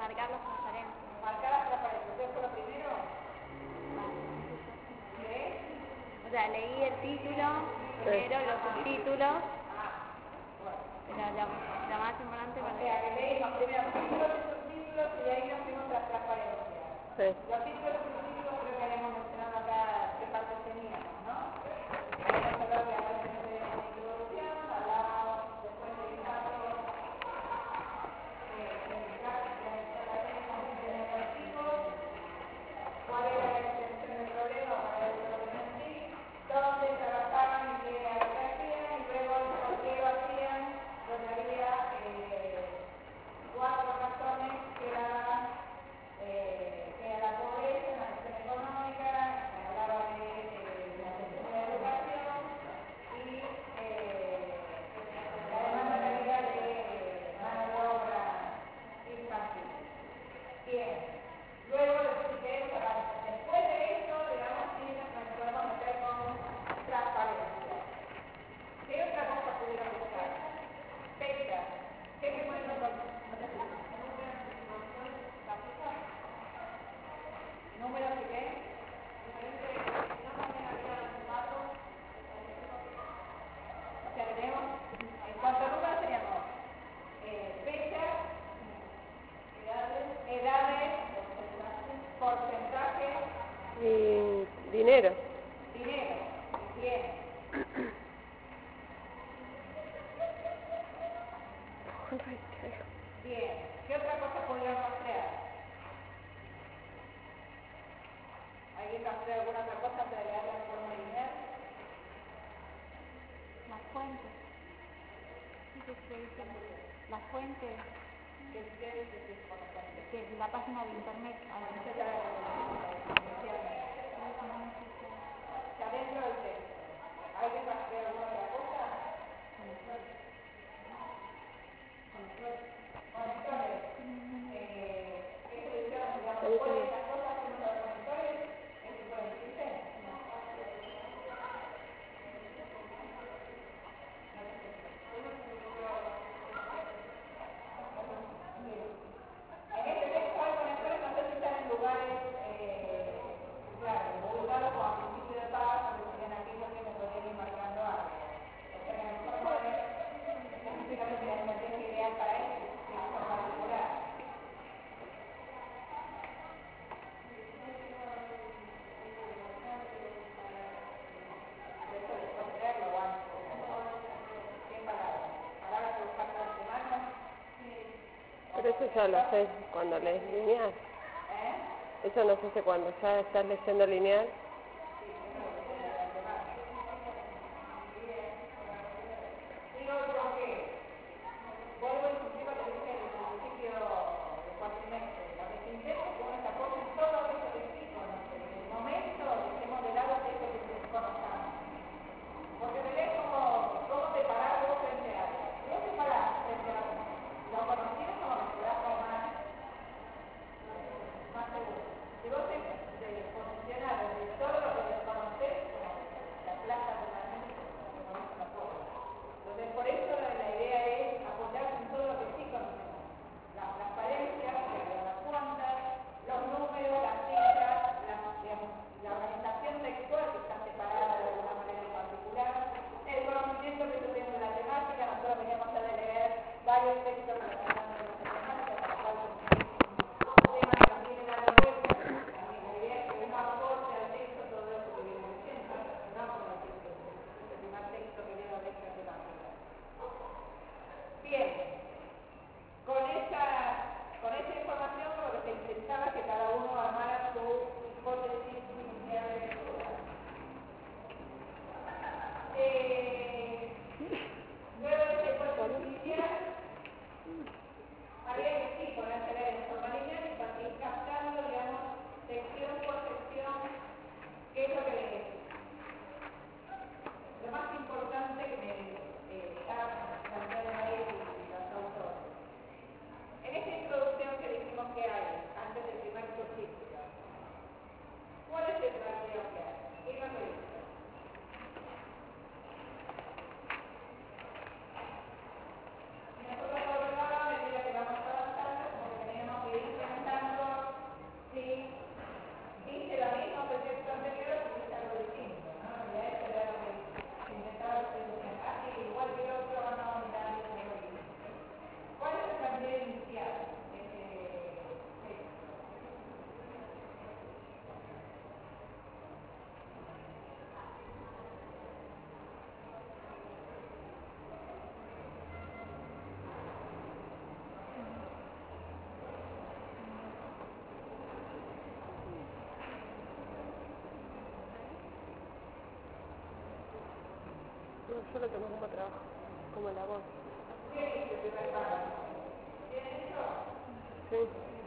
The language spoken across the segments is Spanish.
marcar las transparencias. Marcar las transparencias. ¿Ustedes fue lo primero? ¿Lees? O sea, leí el título, primero los subtítulos, pero lo más importante O para sea, que leímos primero títulos y subtítulos y ahí nos fuimos las transparencias. Sí. Los títulos y subtítulos creo que habíamos mencionado acá qué partes teníamos, ¿no? Habíamos hablado de la introducción, hablábamos después del caso, cuál era la extensión del problema para el problema en sí, dónde trabajaban y qué era lo que hacían, y luego por qué lo hacían, donde había 4 razones que daban que era la pobreza, la cuestión económica, hablaba de la cuestión de la educación y la demanda calidad de mano de obra infantil. Bien, luego después de esto, digamos, sí nos podemos meter con transparencia. ¿Qué otra cosa pudieron buscar? Fechas. ¿Qué se puede encontrar? ¿Números de qué? O sea, tenemos, en cuanto a números teníamos fechas, edades, porcentajes, Y dinero. dinero, bien. Bien, ¿qué otra cosa podrían rastrear? ¿Alguien rastrea alguna otra cosa antes de leer la forma lineal? las fuentes. ¿Qué se dice? Las fuentes, ¿Qué es por la fuente? que es la página de internet. Esa es la definición. Está dentro del texto. ¿Alguien rastrea alguna otra cosa? Conectores. ¿Qué se dice? ¿Cuáles de las cosas que son los conectores? ¿Es que pueden decirse? En este texto hay conectores, no sé si están en lugares, claro, ubicados como a principio de paz, porque serían aquellos que me podrían ir marcando algo. O sea que a lo mejor no es específicamente la estrategia ideal para este texto particular. Esto después de leerlo o antes. ¿Qué palabras? ¿Palabras que buscar todas las semanas? Pero eso ya lo haces cuando lees lineal. Eso no se hace cuando ya estás leyendo lineal. Digo, porque vuelvo a insistir lo que dije desde el principio del cuatrimestre. Lo que se intenta con esta cosa es todo eso que explico. En el momento dejemos de lado esto que desconozcamos. Porque me ves cómo te parás vos frente a algo. Si vos te parás frente a lo conocido, como que te das más seguro. Si vos te posicionás desde yo lo tomo como trabajo, como labor. Sí.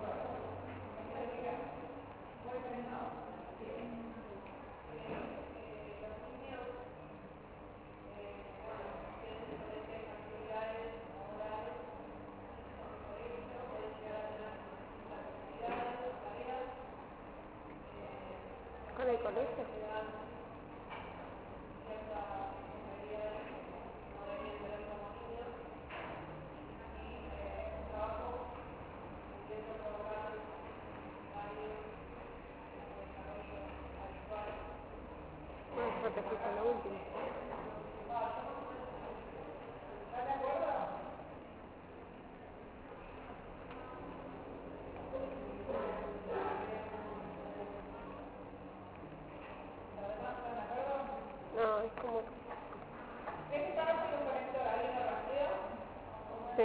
¿Con el colegio? Bueno, yo te fijo lo último. No, es como... Sí.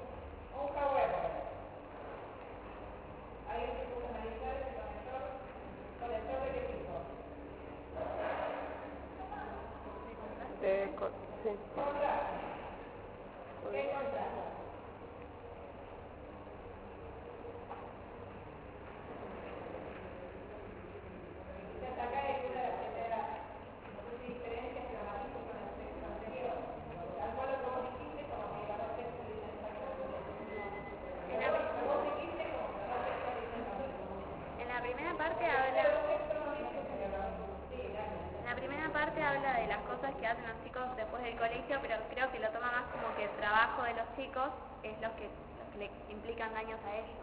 Sí. En la primera parte habla de las cosas que hacen los chicos después del colegio, pero creo que lo toma más como que el trabajo de los chicos es los que le implican daños a ellos.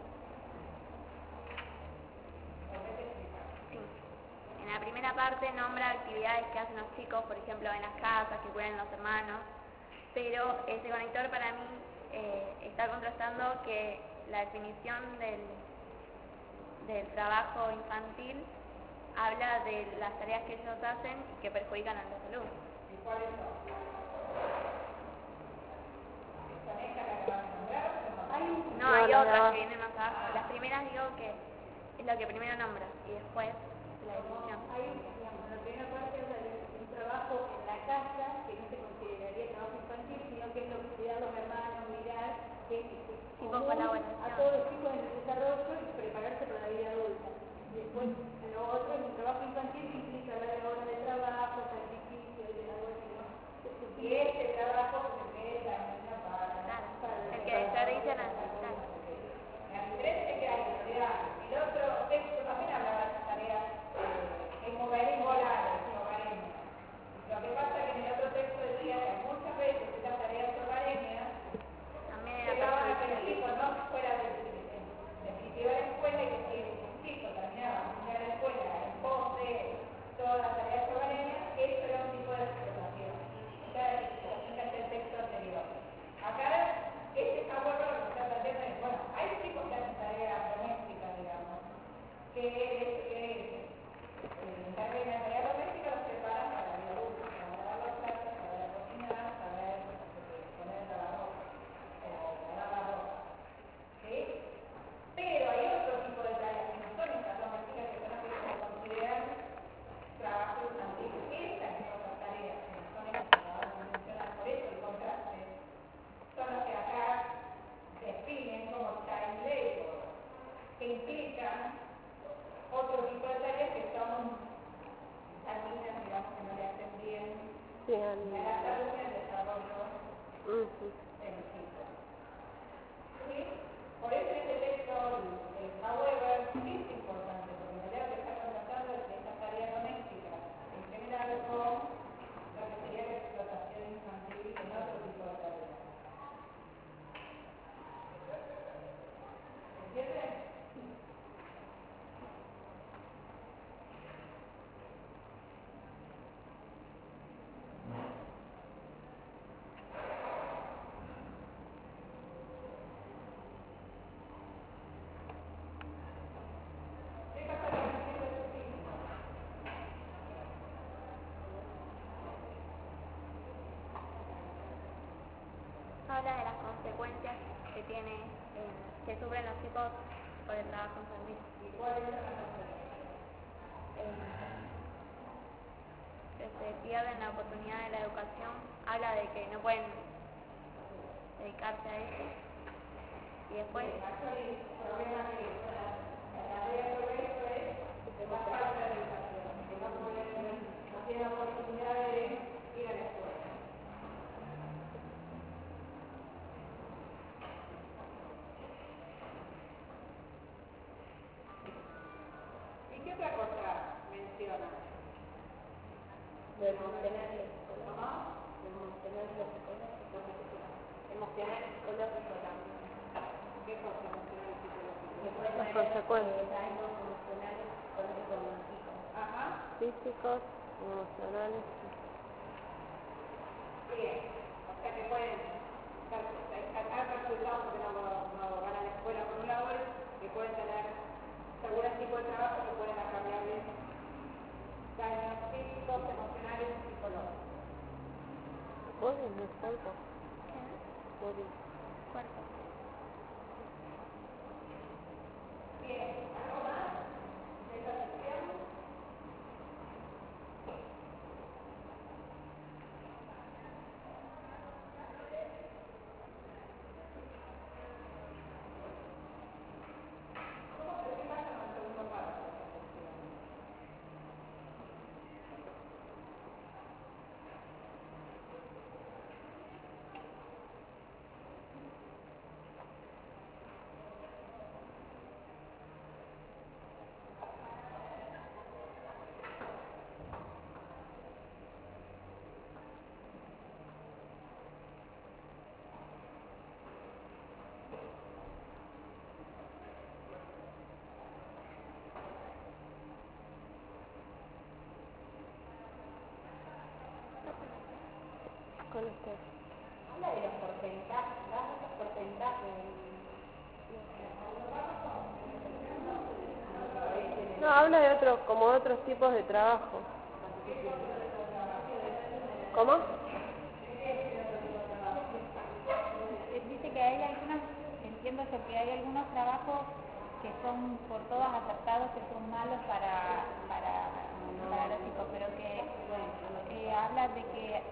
Sí. En la primera parte nombra actividades que hacen los chicos, por ejemplo en las casas, que cuidan los hermanos, pero ese conector para mí está contrastando que la definición del trabajo infantil habla de las tareas que ellos hacen y que perjudican a la salud. ¿Y cuáles son? ¿Son estas las que van a nombrar o no? No, hay otras que vienen más abajo. Las primeras digo que es lo que primero nombra y después la definición. Hay, digamos, la primera parte habla de un trabajo en la casa que no se consideraría trabajo infantil, sino que es lo que cuidar los hermanos, mirar, que es común a todos los chicos en el desarrollo y prepararse para la vida adulta. Después, lo otro es un trabajo infantil que implica la hora de trabajo, sacrificio, de labor, y este trabajo se queda en una Claro, el que desperdicia la necesidad. La diferencia que hay en realidad, el otro texto también hablaba de tareas en mover y volar, hogareñas. Lo que pasa es que en el otro texto decía que muchas veces estas tareas hogareñas También llegaban a que el chico no fuera definitiva la escuela y que si el chico terminaba de la escuela en pos de todas las tareas hogareñas, eso era un tipo de explotación. Esta es el texto anterior. Acá, este está bueno lo que está planteando es, bueno, hay chicos que hacen tareas domésticas, digamos, que encarguen la tarea doméstica, los preparan para la vida adulta, para lavar los platos, para cocinar, para poner el lavador o lavar la ropa. ¿Sí? Pero hay otro tipo de tareas que no son estas domésticas, que son las que se consideran trabajo infantil. Estas otras tareas, que no son estas que acabamos de mencionar, por eso el contraste, son las que acá definen como child labor, que implican otro tipo de tareas que son dañinas, digamos, que no le hacen bien Sí, a la salud y al desarrollo Ujú. del chico. ¿Sí? Por eso en este texto el however sí es importante, porque en realidad lo que está contrastando es estas tareas domésticas en general con lo que sería la explotación infantil en otro tipo de tareas. ¿Entienden? ¿Qué pasa con el siglo XV? Habla de las consecuencias que sufren los chicos por el trabajo infantil. ¿Y cuáles son las consecuencias? Que se pierden la oportunidad de la educación habla de que no pueden dedicarse a eso. Y después... El problema que la idea sobre esto es la falta de educación, que no tienen la oportunidad de ir a la escuela. ¿Y qué otra cosa menciona? Lo emocional y psicológico. ¿Cómo? Lo emocional y psicológico. Emocional y psicológico también. ¿Qué cosa emocional y psicológico? Las consecuencias. Daños emocionales y psicológicos de los chicos. Ajá. Físicos, emocionales. Bien. O sea que pueden sacar resultados porque no van a la escuela por un lado, que pueden tener algunos tipos de trabajo que pueden acarrearles daños físicos, emocionales y psicológicos. Bullying no es cuerpo. ¿Qué? Bullying. Cuerpo. Bien. ¿Algo más de esta sección? ¿Qué pasa con el segundo paso de esta sección? Con usted. Habla de los porcentajes, los porcentajes. No, habla de otros, como otros tipos de trabajo. ¿Cómo? Dice que hay algunos, entiendo yo que hay algunos trabajos que son por todas aceptados que son malos para los chicos, pero que habla de que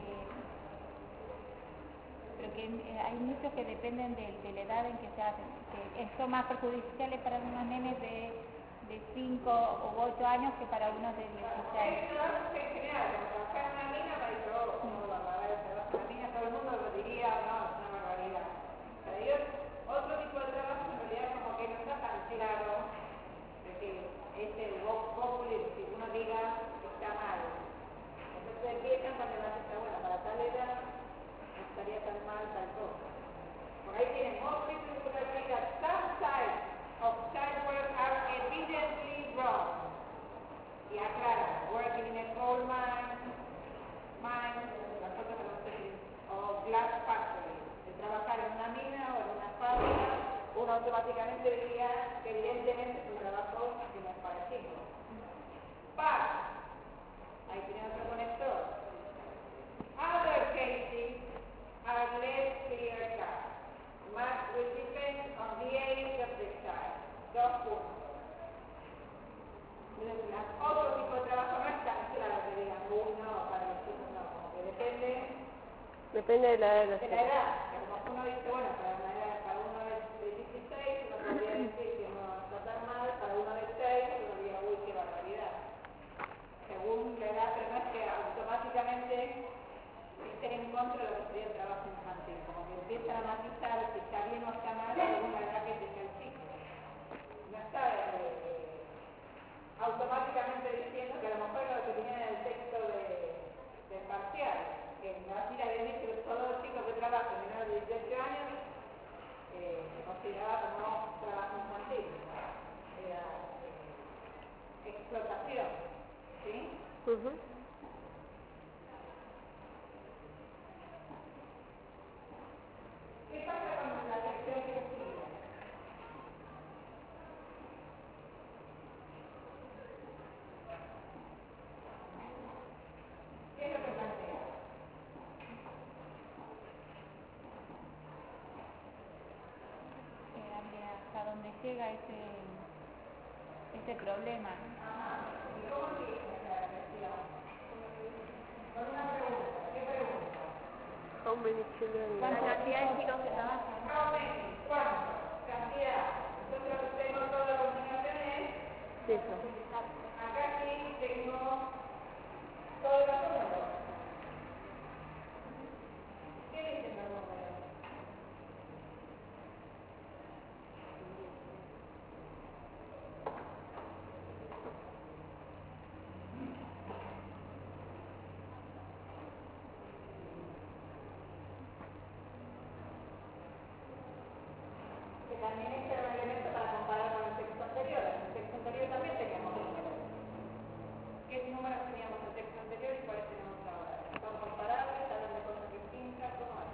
pero que hay muchos que dependen de la edad en que se hacen, que son más perjudiciales para unos nenes de 5 o 8 años que para unos de 16. En general, como trabajar en una mina, me dice, no, trabajar en una mina, todo el mundo lo diría, no, es una barbaridad. Pero Dios, otro tipo de trabajo en realidad como que no está tan claro de que este populi, si uno diga que está mal. Entonces empiezan cuando la está bueno, para tal edad no estaría tan mal tal cosa. Por ahí tienen more reasons to believe that some types of child work are evidently wrong. Y aclara, working in a coal mine, las cosas que no sé si, o glass factory, de trabajar en una mina o en una fábrica, uno automáticamente diría que evidentemente es un trabajo que no es para chicos. But, ahí tiene otro conector. Other cases are less clear cut. Much will depend on the age of the child. 2 puntos. Otro tipo de trabajo no es tan claro que digan uno para los chicos, no, como que depende Depende de la edad de los de la chicos. edad. Que como uno dice, bueno, para uno de 16, uno podría decir que no está tan mal, para uno de 6, uno diría, uy, qué barbaridad. Según la edad, pero no es que automáticamente estén en contra de lo que sería el trabajo infantil, como que empiezan a matizar si está bien o está mal según la edad que tenga el chico. No está automáticamente diciendo que a lo mejor lo que tenía en el texto del parcial, que en Brasil había dicho que todos los chicos que trabajan menores de 18 años se consideraba como trabajo infantil, era explotación, ¿sí? Ujú. ¿Qué pasa con la sección que sigue? ¿Qué es lo que plantea? Hasta donde llega ese problema. Ajá. ¿Y cómo sigue esta sección? Con una pregunta. ¿Qué pregunta? How many children? La cantidad de chicos que trabajan. How many? ¿Cuánto? Cantidad. Nosotros tengo toda la continuación es, Cifras. acá sí tengo todos los números. ¿Qué dicen los números? Que también este era un elemento para comparar con el texto anterior. En el texto anterior también teníamos números. ¿Qué números teníamos en el texto anterior y cuáles tenemos ahora? ¿Son comparables? ¿Hablan de cosas distintas? ¿Cómo es?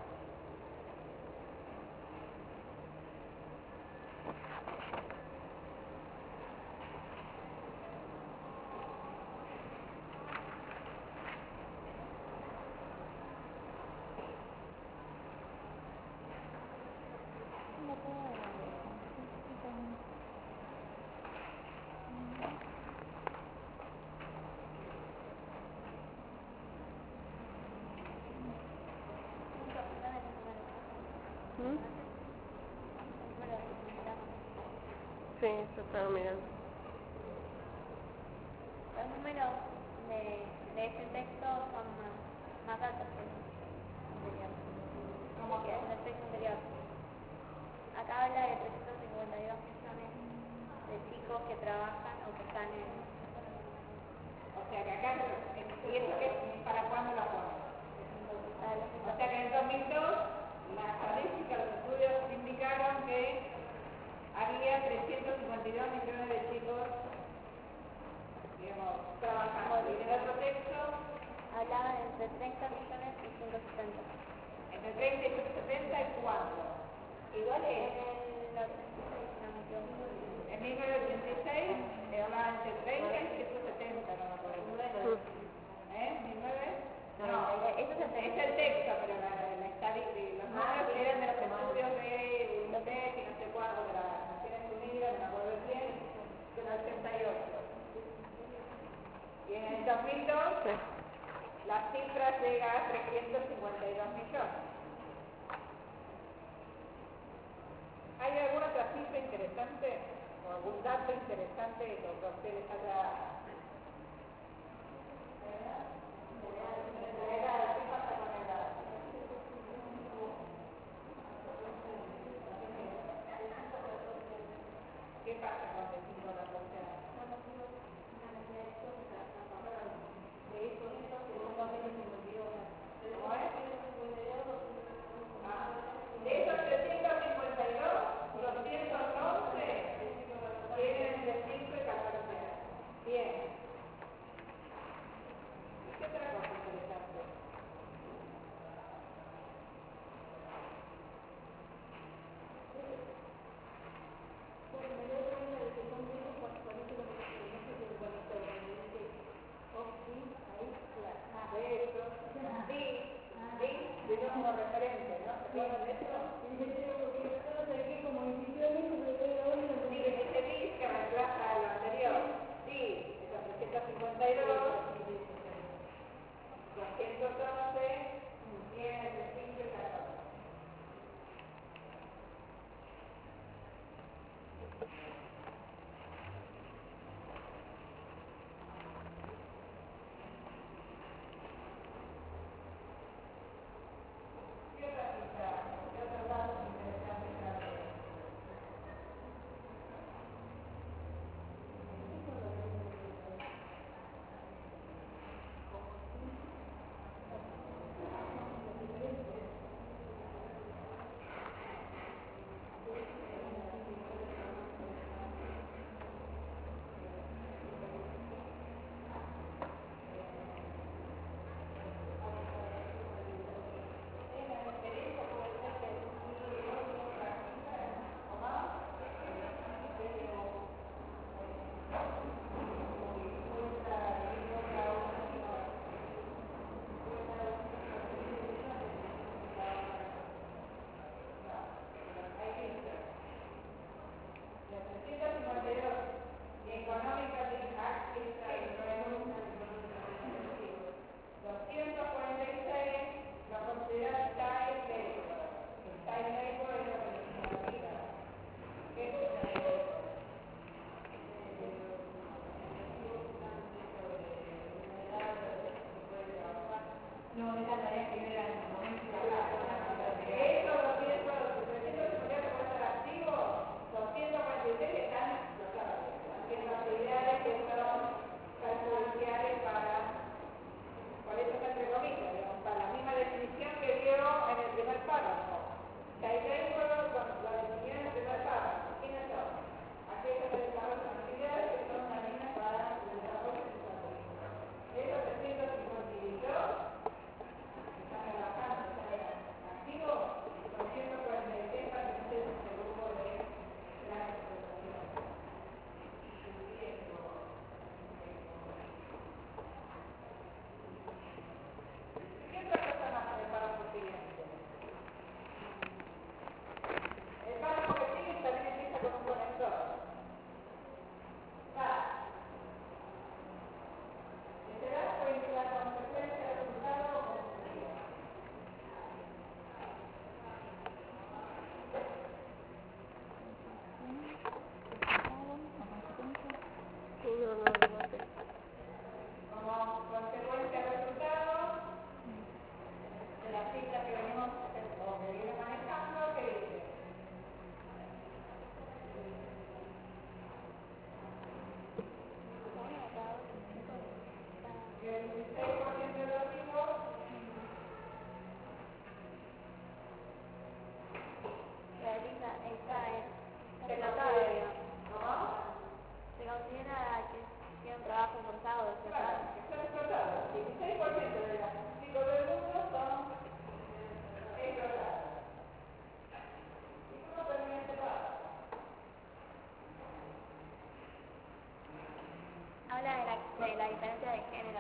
¿Mm? Sí, yo estaba mirando. Los números de este texto son más altos que el anterior. ¿Cómo Que que? en el texto anterior. Acá habla de 352 millones de chicos que trabajan o que están en... O sea que acá, ¿y eso qué, para cuándo la ponen? O sea que en el 2002 las estadísticas, los estudios indicaron que había 352 millones de chicos, digamos, trabajando. Y en el otro texto, Hablaba de entre 30 millones y 170. entre 30 y 170, ¿y cuánto? Igual En es, el 86, si no me equivoco. en 1986 hablaba entre 30 y 170, no me acuerdo. ¿Eh? ¿19? No, Eso es el es texto. el texto, pero la estadística, los números eran de los estudios de UNICEF y no sé cuándo, de las Naciones Unidas, no me acuerdo bien, del 88. Y en el 2002 Sí. la cifra llega a 352 millones. ¿Hay alguna otra cifra interesante o algún dato interesante que a ustedes haya... ¿Qué pasa con el 5 de la porción? ¿Cómo es? De esos 352, 211 tienen entre 5 y 14 años. Bien. ¿Y qué otra cosa interesante?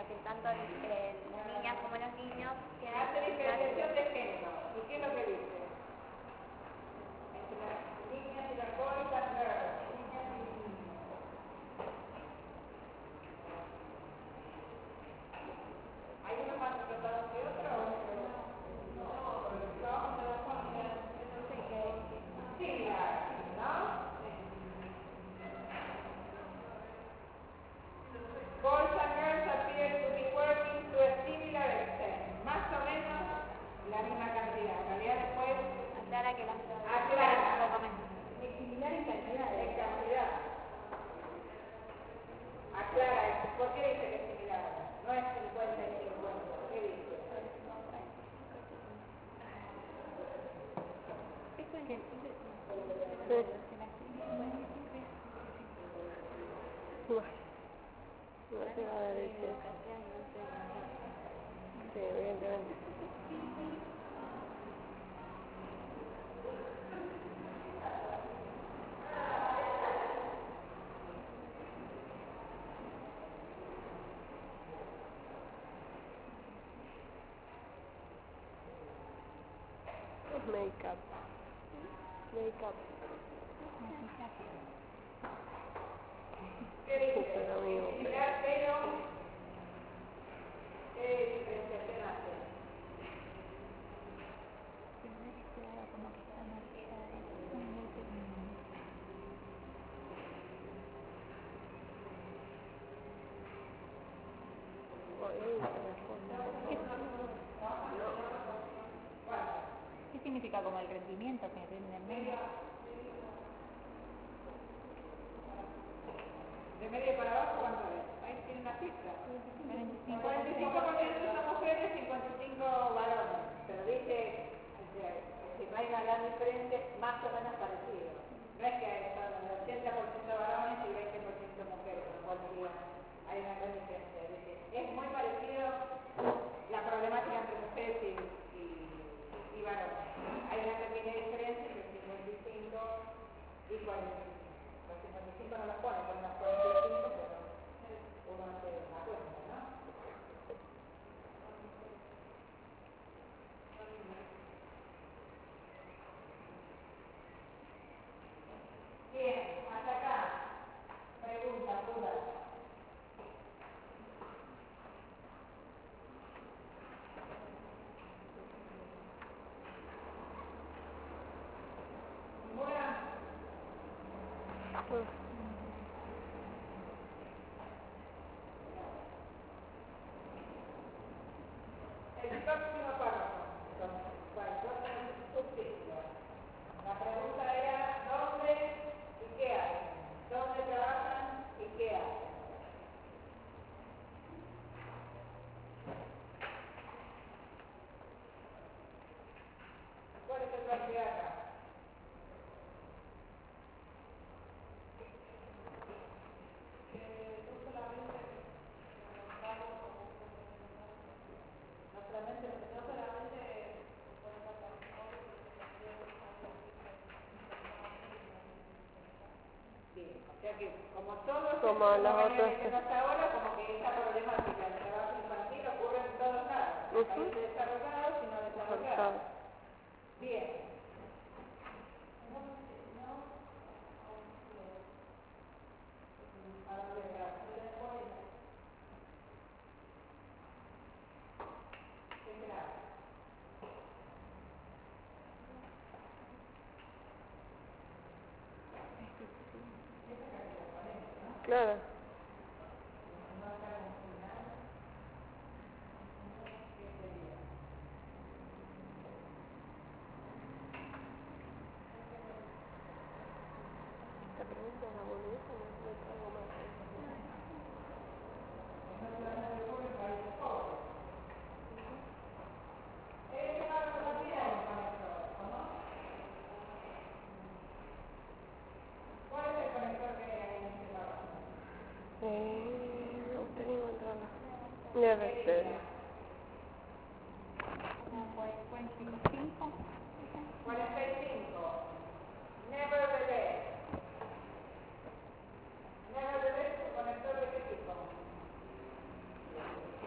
que tanto las niñas como los niños tienen... Hace diferenciación de género. ¿Y qué es lo que dice? Entre las niñas y las boys and girls. Niñas y niños. ¿Hay uno más tratado que otro? No, similar, ¿no? Boys and girls appear to be working to a similar extent. Más o menos la misma cantidad. En realidad después Aclara que las aclara. un poco menos. Es similar en cantidad. En cantidad. Aclara eso. ¿Por qué dice que es similar? No es 50 y 50. ¿Qué dice? No te va a dar el tiempo. Sí, evidentemente. Make-up. Make-up. ¿Qué dice? Eso es lo mismo. Similar, pero ¿qué diferenciación hace? ¿Qué significa como el rendimiento que rinden menos? De medio para abajo, ¿cuánto es? Ahí tiene una cifra. 45% son mujeres, 55 varones. Pero dice que si no hay una gran diferencia, es más o menos parecido. No es que son el 80% varones y 20% mujeres, lo cual sería, hay una gran diferencia. Dice, es muy parecido la problemática entre mujeres y varones. Hay una pequeña diferencia entre 55 y 45. Los 55 no los ponen, ponen los 45, pero uno hace la cuenta, ¿no? Bien, hasta acá. Preguntas, dudas. ¿Ninguna? El próximo párrafo. ¿Cuál? Subtítulo. La pregunta era ¿dónde y qué hacen? ¿Dónde trabajan y qué hacen? ¿Cuál es el plan de acá? Bien, o sea que como todos Como los las venía otras. diciendo hasta ahora, como que esta problemática del trabajo infantil ocurre en todos lados, en países desarrollados y no desarrollados. Bien. ¿A dónde está? ¿Qué será? Claro. Esta pregunta es la boludeza, no traigo más. ¿Cuál es el conector que hay en este párrafo? Me gustaría encontrarla. RC. 45. 45. Nevertheless. Nevertheless, ¿el conector de qué tipo?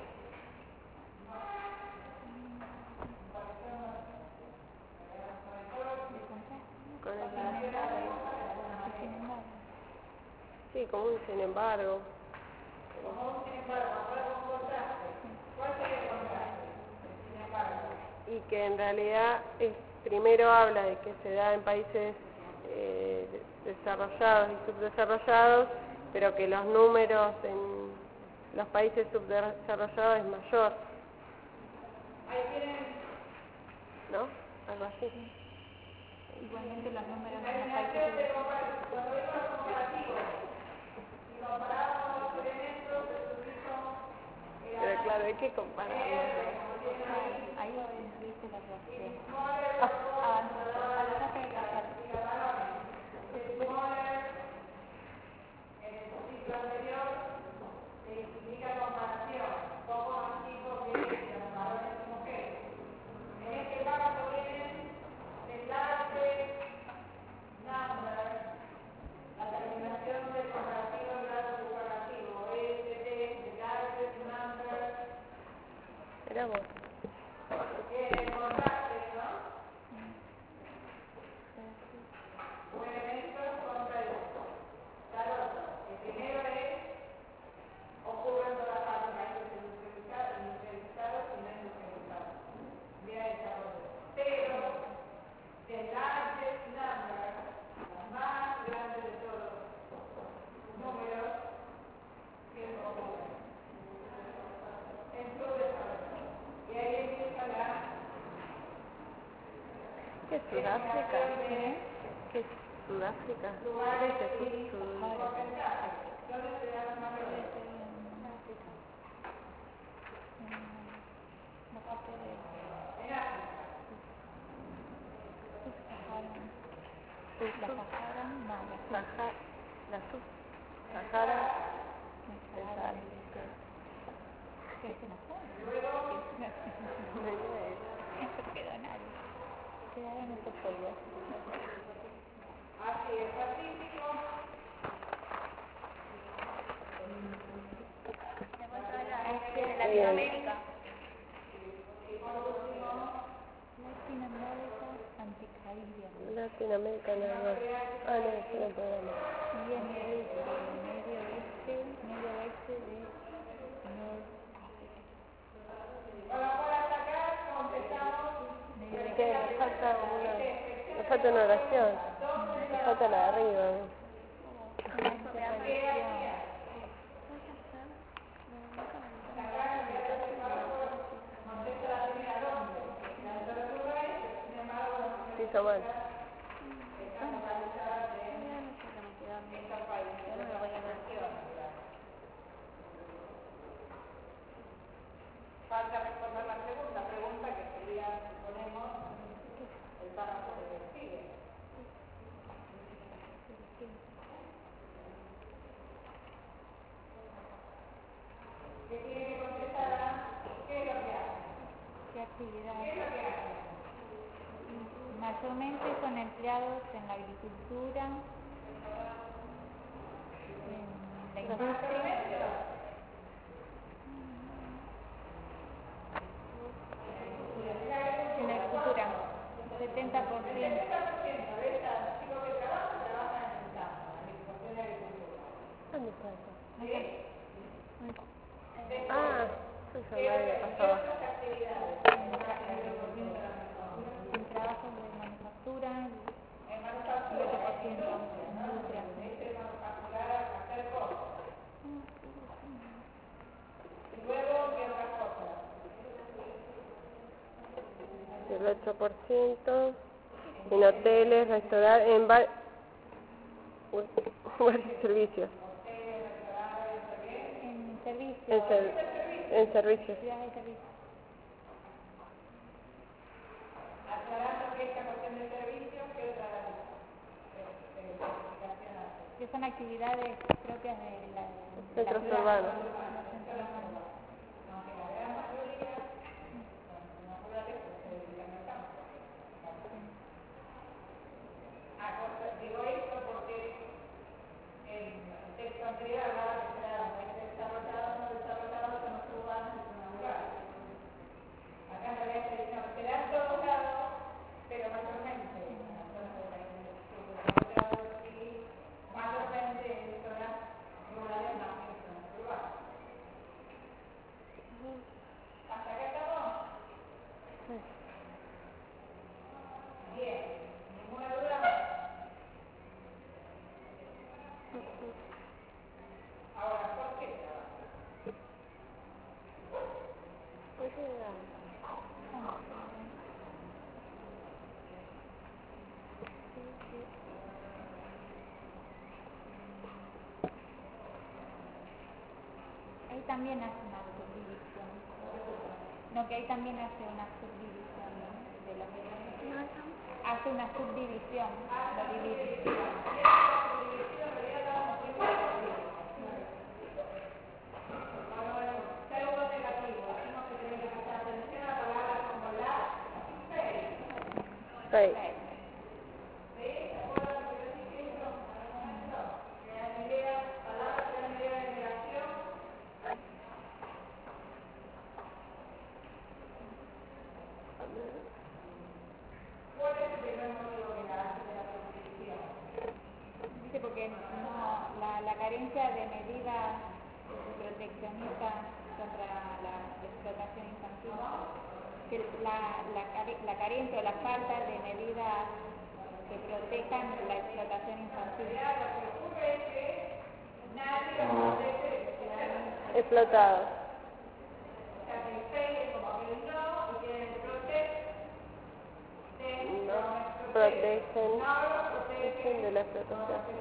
Sí, como un sin embargo. Como un sin embargo, ahora con contraste. ¿Cuál sería el contraste? Sin embargo. Y que en realidad primero habla de que se da en países desarrollados y subdesarrollados, pero que los números en los países subdesarrollados es mayor. Ahí tienen, ¿no? Algo así. Igualmente los números hay en los una acción países de cuando digo los comparativos, si comparamos los elementos de su piso, Pero claro, hay que compararlo. ahí viste la reacción. Avanzaste de hacer. en el ciclo anterior se significa comparación, poco más chico que los valores homogéneos. En este caso vienen del large number, la terminación del comparativo en grado superlativo, ST, the largest number, Era vos. el contraste, ¿no? Un elemento contra el otro. El primero es, ocurre en todas partes, países industrializados y no industrializados. Vía desarrollo. Pero, the largest number, la más grande de todos los números, que ocurren en su desarrollo. Y ahí empieza la ¿Qué es Sudáfrica? ¿Qué es Sudáfrica? ¿Qué es Sudáfrica? ¿Dónde se da más grande? La parte de En África. la Sahara, no, La Sub-Sahara es África. ¿qué es una zona? Luego, No quedó nadie. Quedaron estos polvos. así el Pacífico, Después habla de Latinoamérica. y por último, Latinoamérica, Anticaribia. Latinoamérica no es. Ah, no, es el programa. Y en el medio oeste de North África. bueno, para sacar, completamos, Que me falta una oración. Me falta la de arriba. Sí, hizo mal. falta responder la segunda pregunta que sería, suponemos, el párrafo que sigue. ¿Qué tiene que contestar a qué es lo que hace? ¿Qué actividad? ¿Qué es lo que hace? Mayormente son empleados en la agricultura, en la industria, en la agricultura, 70%. El 70% de estos chicos que trabajan en el campo, en la cuestión de agricultura. ¿Dónde está eso? ¿Sí? Ah, eso ya me había pasado. Otras actividades. En trabajos de manufactura, En manufactura, 7% en industria, ¿no? industria. Este manufacturar, hacer cosas. Y luego, ¿qué otras cosas? El 8% en hoteles, restaurantes, en varios servicios. En servicios, En servicios. actividades de servicio. Aclarando que esta cuestión de servicios, ¿qué otra explicación hace? Que son actividades propias de la Centros ciudad. urbanos. Los centros urbanos. Aunque la gran mayoría, naturales, se dedican al campo. Digo esto porque el texto anterior hablaba de que eran países desarrollados, no desarrollados, zonas urbanas y zonas rurales. Acá en realidad se dice, se da en todos lados, pero mayormente en las zonas de países subdesarrollados y mayormente en zonas también hace una subdivisión. No, que ahí también hace una subdivisión, ¿no? De los hace una subdivisión, lo divide. Right. Dice porque no, la carencia de medidas proteccionistas contra la explotación infantil, que la carencia o la falta de medidas que protejan la explotación infantil. Explotado. No protegen de la explotación.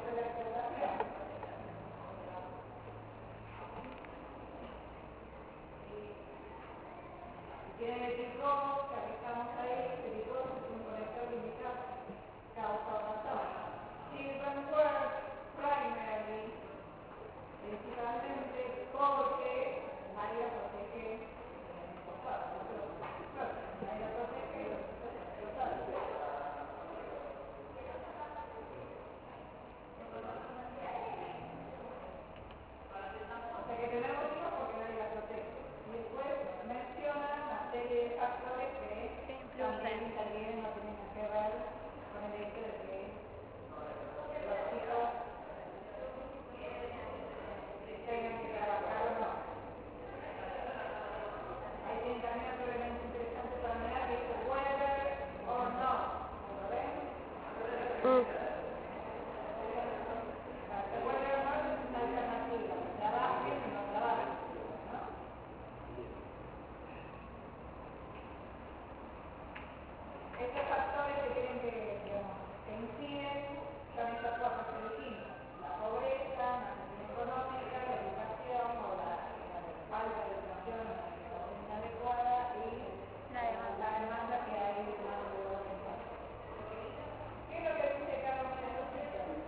Quiere decir cómo, ya que estamos ahí, peligroso es un conector limitado, causa o razón. Children work primarily, principalmente porque nadie la protege nadie la protege los padres. O sea que tenemos hijos porque nadie la protege. Y después menciona una serie de factores que también intervienen, no tienen que ver con el hecho de que los hijos tengan que trabajar o no. Ahí tienen también otro elemento interesante para mirar que es whether or not. ¿Lo ven? Whether or not es una alternativa. Trabajen o no trabajen. Estos factores que tienen que inciden son estos cuatro que dijimos: la pobreza, la situación económica, la educación o la falta de educación, la educación inadecuada y la demanda que hay de mano de obra en casa. ¿Qué es lo que dice cada uno de estos criterios?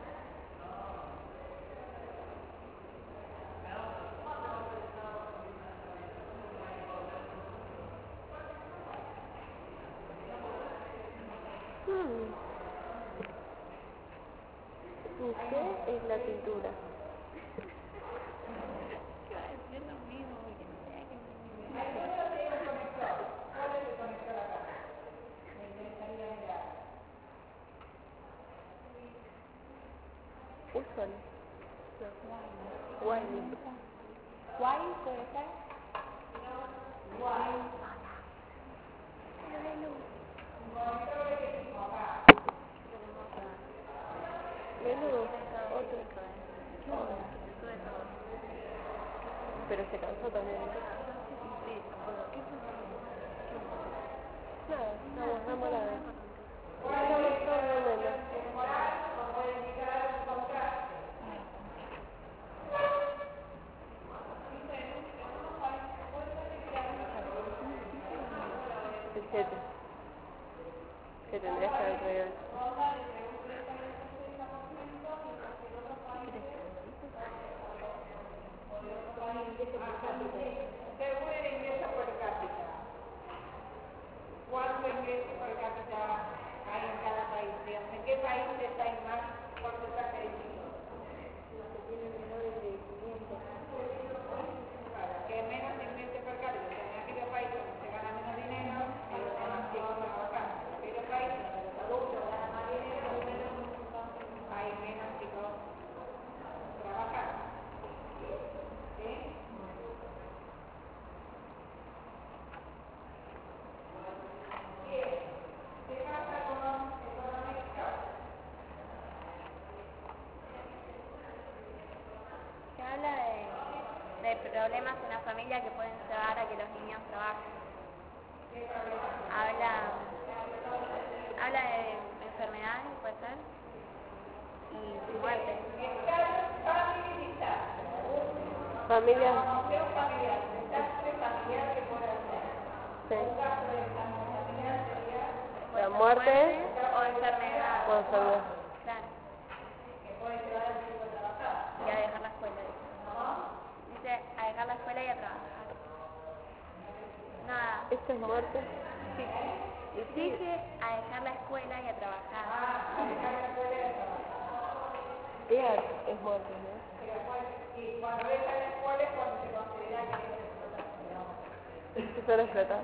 ¿Y qué es la pintura? Algunos tienen un conector. ¿Cuál es el conector acá? Me interesaría mirar. Úsalo. No. Wine. ¿Guay puede ser? Guay. Un conector de qué tipo acá. Menudo. Otro. Pero se cansó también. Nada, estamos enamorados. Estamos todos durmiendo. Temporal o puede indicar un contraste. El 7. Que tendrías que haber traído el... Según el ingreso per cápita. ¿Cuánto ingreso per cápita hay en cada país? Digamos, ¿en qué países hay más porcentaje de chicos? Los que tienen menores de 500. Claro, que menos ingreso per cápita. O sea, en aquellos países donde se gana menos dinero, hay menos chicos trabajando. En aquellos países donde los adultos ganan más dinero, hay menos chicos trabajando. ¿Sí? ¿Qué pasa con economic shock? Se habla de problemas en la familia que pueden llevar a que los niños trabajen. Habla de enfermedades, puede ser, y muerte. Family disaster. Familia. Promoción familiar, desastre familiar que puede hacer. Sí. Un caso de desastre familiar sería La muerte o enfermedad. o enfermedad. Claro. que puede llevar al chico a trabajar. Y a dejar la escuela. Dice a dejar la escuela y a trabajar. Nada. ¿Esto es muerte? Sí. Dije a dejar la escuela y a trabajar. A dejar la escuela y a trabajar. Es muerte, ¿no? Y cuando deja la escuela es cuando se considera que es explotación. ¿Qué son explotar?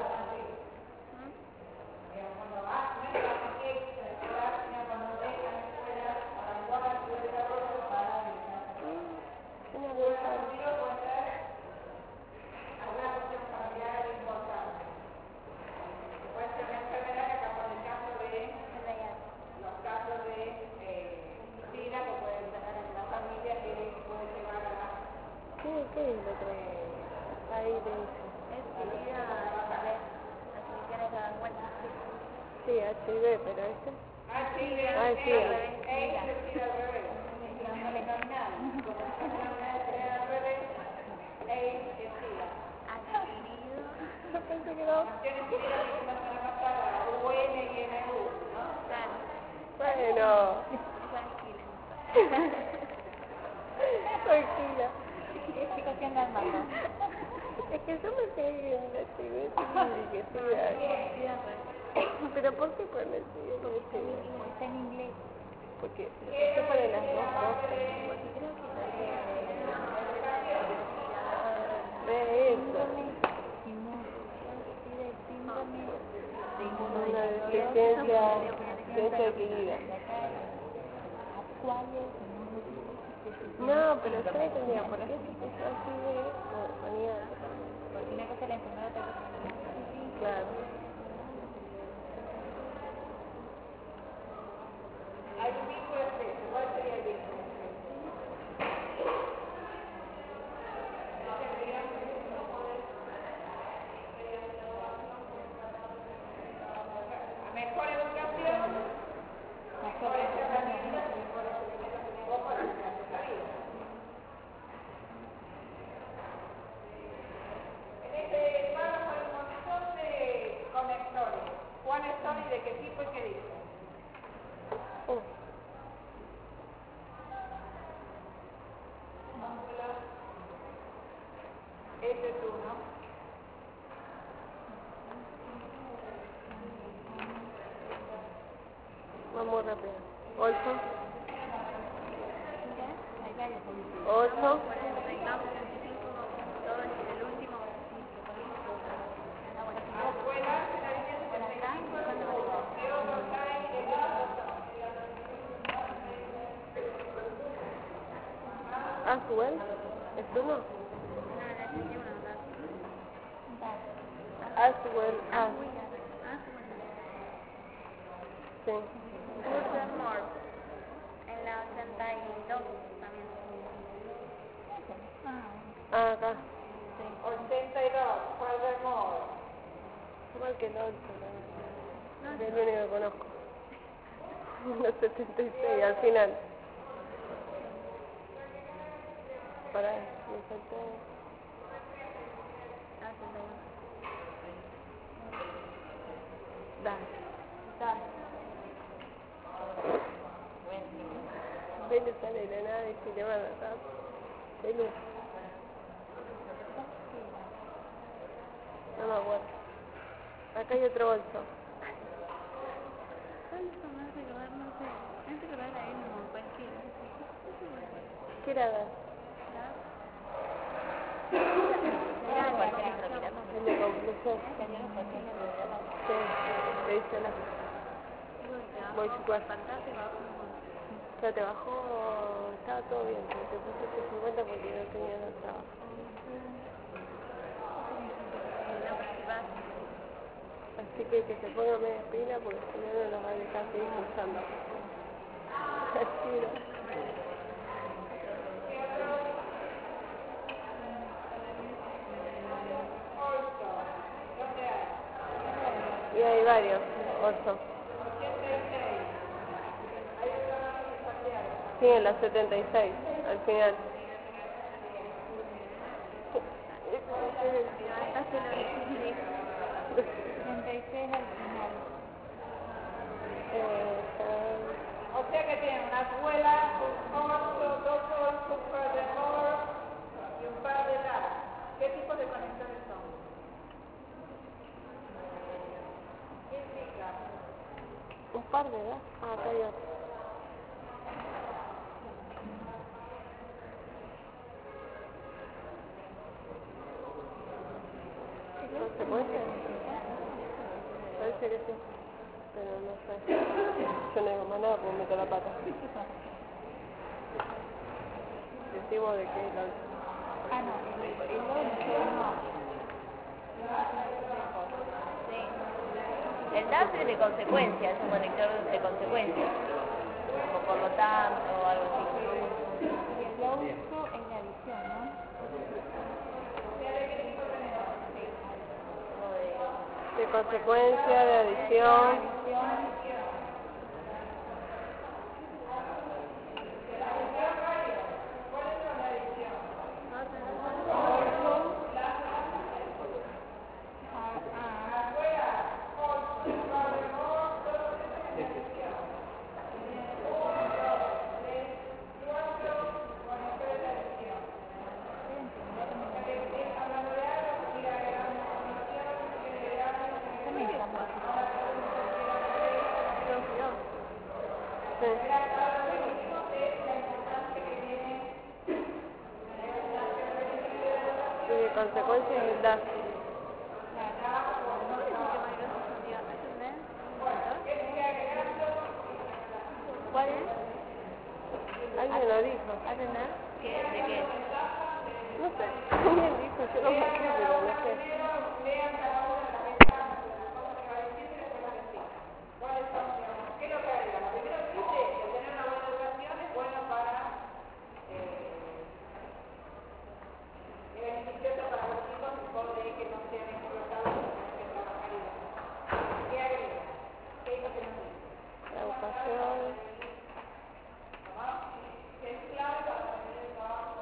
Cuando va, no es que explotar, sino cuando deja la escuela, abandona su desarrollo para dedicarse. Una Un cosa. motivo puede ser alguna cuestión familiar importante. Puede ser una enfermedad que acá por el caso de los casos de SIDA que pueden tener en la familia que puede llevar a ¿Qué es lo otro? Ahí de eso. Es SIDA, las inyecciones que dan vuelta. Sí, HIV, pero este. HIV, Ah, sí. AIDS es SIDA al revés. Nominal. Como está nominal SIDA al revés, AIDS es SIDA. Adquirido. Yo pensé que no. Naciones Unidas que la semana pasada, UN y NU, ¿no? Claro. Bueno. Es adquirido. Tranquila. Chicos, ¿qué andan armando? Es que yo me pegué en la HIV y que SIDA. Pero ¿por qué con el SIDA con el SIDA? Está en inglés. Porque ¿qué ponen las dos cosas? Porque creo que Ve eso. Una deficiencia adquirida. No, pero yo no entendía por qué se puso así de ponía. Porque una cosa es la enfermedad, otra cosa es la Claro. Hay un vínculo estrecho. ¿Cuál sería el vínculo estrecho? Mejor educación, mejores herramientas y mejores servicios de negocio para ganarse la vida. En este párrafo hay un montón de conectores. ¿Cuáles son y de qué tipo y qué dicen? Ese es uno. Vamos rápido. 8. Hay varios. 8. 42, 35, todo el último. Abuela, la línea 75 de Hugo. ¿Qué otros hay? ¿De qué otros son? Aswell. ¿Es uno? No, en el 81, ¿verdad? Aswell. Ah, sí. Furthermore, en la 82 también. Ah, acá. 82, furthermore. Igual que el 8. Es el único que conozco. Los 76 al final. Para me faltó. Ah, 81. Da. Vele sale de la nada y se le va a matar. Vele. No me acuerdo. Acá hay otro bolso. ¿Sabes eso me hace acordar, no sé? Me hace acordar a él como cualquiera. ¿Qué era dar? Era de cualquier El de conclusión. Sí, le dice la. Voy a jugar. Ya te bajó, estaba todo bien, pero te pusiste 50 porque no tenías el trabajo. Así que se ponga media pila porque si no, no nos va a dejar seguir usando. Así no. Y hay varios, 8. Sí, en la 76, al final. Levantaste lo de 36 al final. O sea que tiene una escuela, un orto, dos ortos, un par de more y un par de gas. ¿Qué tipo de conectores son? ¿Qué indica? Un par de gas. Ah, acá hay otro. ¿Consecuencia? Parece que sí, pero no sé. Yo no digo más nada porque meto la pata. Decimos de que Ah, no, el 8 no. sí. El DAS es de consecuencia, es un conector de consecuencia. O por lo tanto, o algo así. Y el 8 es la adición, ¿no? de consecuencia, de adición. Sí. Y de consecuencia es DAS. ¿Cuál es? Alguien lo dijo. ¿Atender? ¿De qué? No sé. Alguien dijo, yo lo busqué, pero no sé. ¿Qué es lo que agrega? Lo primero que dice es que tener una buena educación es bueno para es beneficioso para los chicos en pos de que no sean explotados y tengan que trabajar y demás. ¿Qué agrega? ¿Qué es lo que nos dice? La educación. ¿Qué es clave para tener el trabajo?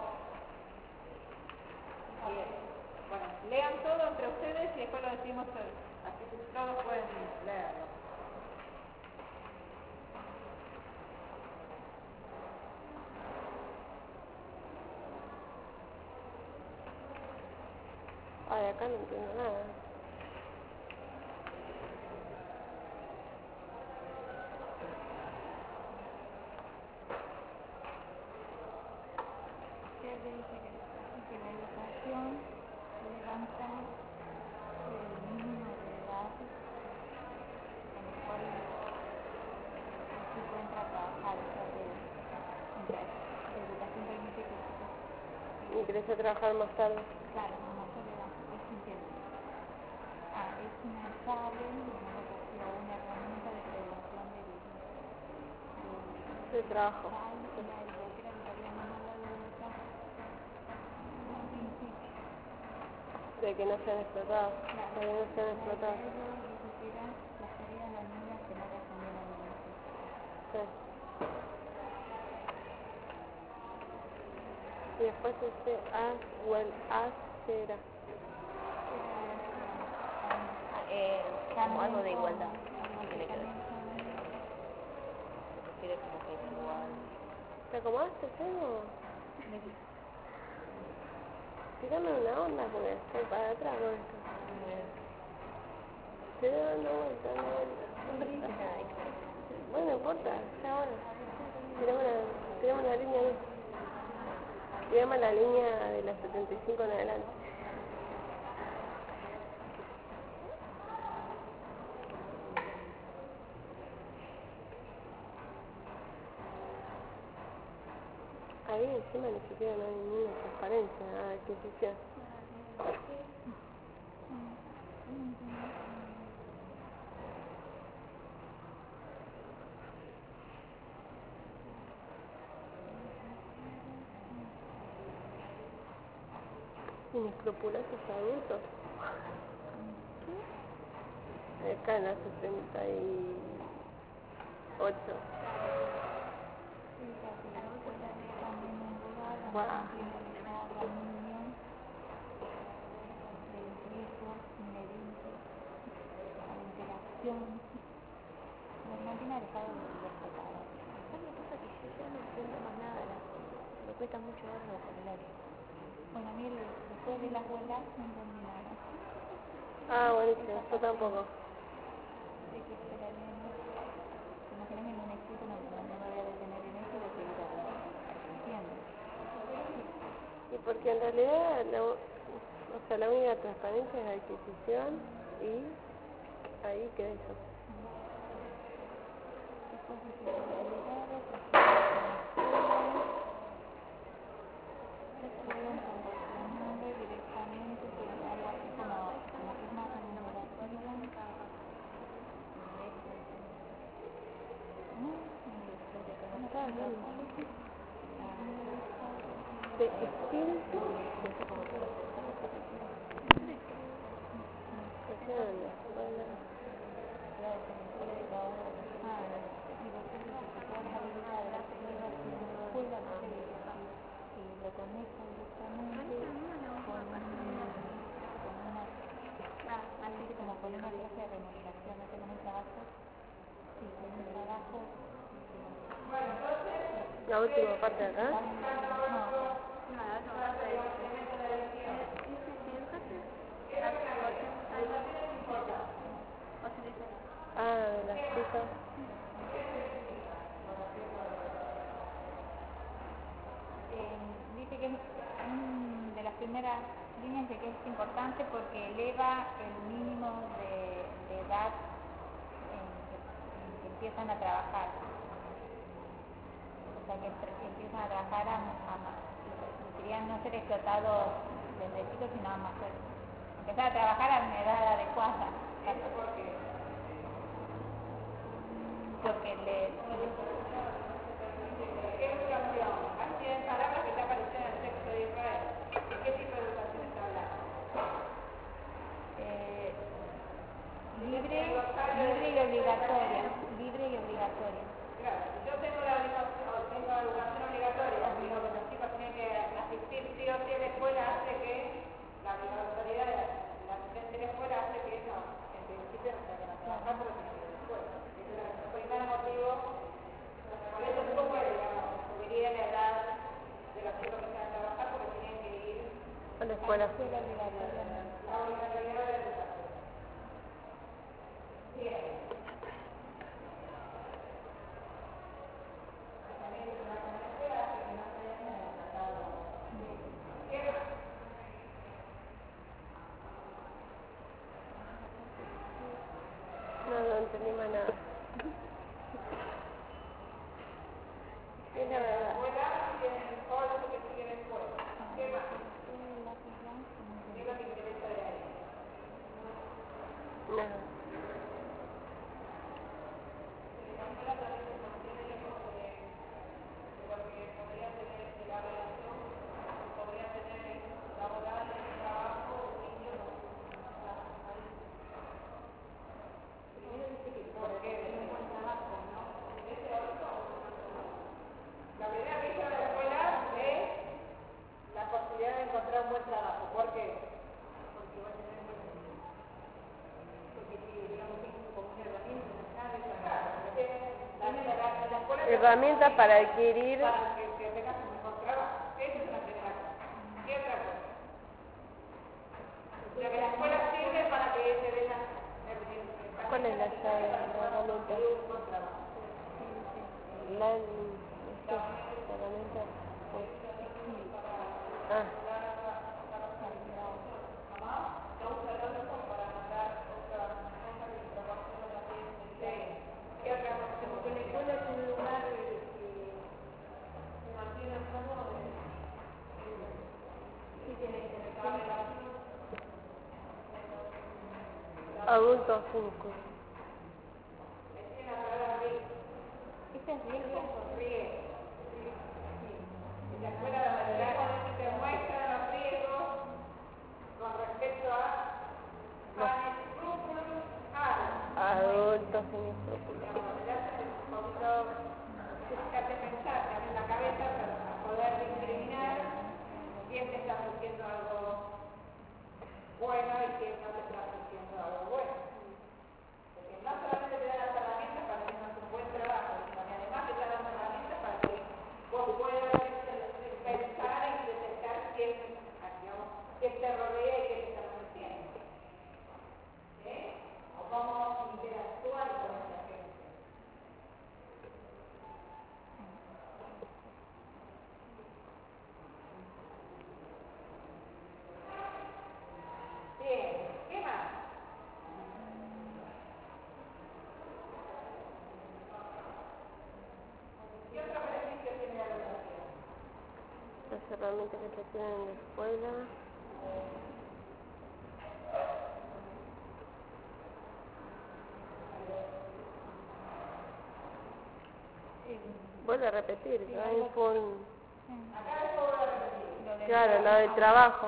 Bien. Bueno, lean todo entre ustedes y después lo decimos todos. Así que todos pueden leerlo. Ay, acá no entiendo nada. Que la educación levanta el mínimo de edad en el cual el chico entra a trabajar, o sea que la educación permite que el chico, Ingresa a trabajar más tarde. claro, con mayor edad, es entiendo. Es una llave, o una herramienta de prevención De trabajo. creo que era lo que habíamos hablado de acá. De que no sean explotados. Claro, De que no sean explotados. ellos dijo que eran las tareas de las niñas que no respondían al mensaje. Sí. Y después as, well as, ¿qué era? Como algo de igualdad. Algo Tiene que ver. Tiene como que es igual. ¿Te acomodaste, Chelo? Tírame una onda porque estoy para atrás con esto. Estoy dando vuelta. Bueno, no importa, ya ahora. Tirame la línea ahí. Tirame la línea de las 75 en adelante. Ahí encima ni siquiera no hay ninguna transparencia, nada de adquisición. Inescrupulosos adultos. Acá en la 78. Wow. educación nos mantiene alejados de los padres. ¿Sabes qué pasa? Que yo ya no entiendo más nada de la escuela. Me cuesta mucho ver el vocabulario. Bueno, a mí después de la escuela no entendí nada. Ah, buenísimo, yo tampoco. Hay que esperar bien. Imagínate en un escrito no me voy a detener en eso de seguir a que entiendo. Y porque en realidad la única transparencia es la adquisición y ahí queda eso. Después de responsabilidades, proporcionarle directamente, pero algo así como que es más remunerativa. De espíritu con una clase de remuneración, no tengo un trabajo, sí, con un trabajo. La última parte de acá. Ah, las chicas. Dice que es de las primeras líneas de que es importante porque eleva el mínimo de edad en que empiezan a trabajar. O sea, que empiezan a trabajar y querían no ser explotados desde chicos, sino a mayores. Empezar a trabajar a una edad adecuada. Porque le... Educación. Así en palabras que te aparecen en el texto de Israel. ¿De qué tipo de educación está hablando? Libre y obligatoria. Libre y obligatoria. Claro, si yo tengo la educación obligatoria, digo que los chicos tienen que asistir sí o sí a la escuela, hace que la obligatoriedad de la asistencia a la escuela hace que no, en principio no se van a trabajar, pero tienen que ir a la escuela. Ese es el primer motivo. Por eso sube, digamos, subiría la edad de los chicos que están a trabajar porque tienen que ir A la escuela. la obligatoriedad de la educación. Bien. No entendí más nada. Es la verdad. Escuela tienen todo eso que sigue después. ¿Qué más? ¿Qué es lo que interesa de ahí? Nada. La escuela también se mantiene lejos de lo que podría tener de la relación, podría tener laboral, trabajo, niños, primero dice que porque es un buen trabajo, ¿no? Ese otro. La primera que hizo la escuela es la posibilidad de encontrar un buen trabajo. ¿Por qué? Porque va a tener un buen trabajo. Porque si, digamos, es como una herramienta, una llave para la escuela. Herramientas para adquirir. Para que tengas un mejor trabajo. Esa es la primera cosa. ¿Qué otra cosa? O sea, que la escuela sirve para que te den las herramientas. ¿Cuál es la llave? La herramienta. Un buen trabajo. La herramienta. Ah. ¿Qué otra cosa? Como que la escuela es un lugar que mantiene el fondo de... Sí, tiene intercambio. Adultos cínicos. Tiene la palabra riesgo. ¿Este es riesgo? Riesgo. En la escuela de verdad te muestran los riesgos con respecto a unescrúpulos Adultos sin escrúpulos. te hace pensar, te abre la cabeza para poder discriminar quién te está ofreciendo algo bueno y quién no te está ofreciendo algo bueno. Porque no trámites que te tienen en la escuela. Vuelve a repetir, ahí pon... Claro, lo del trabajo.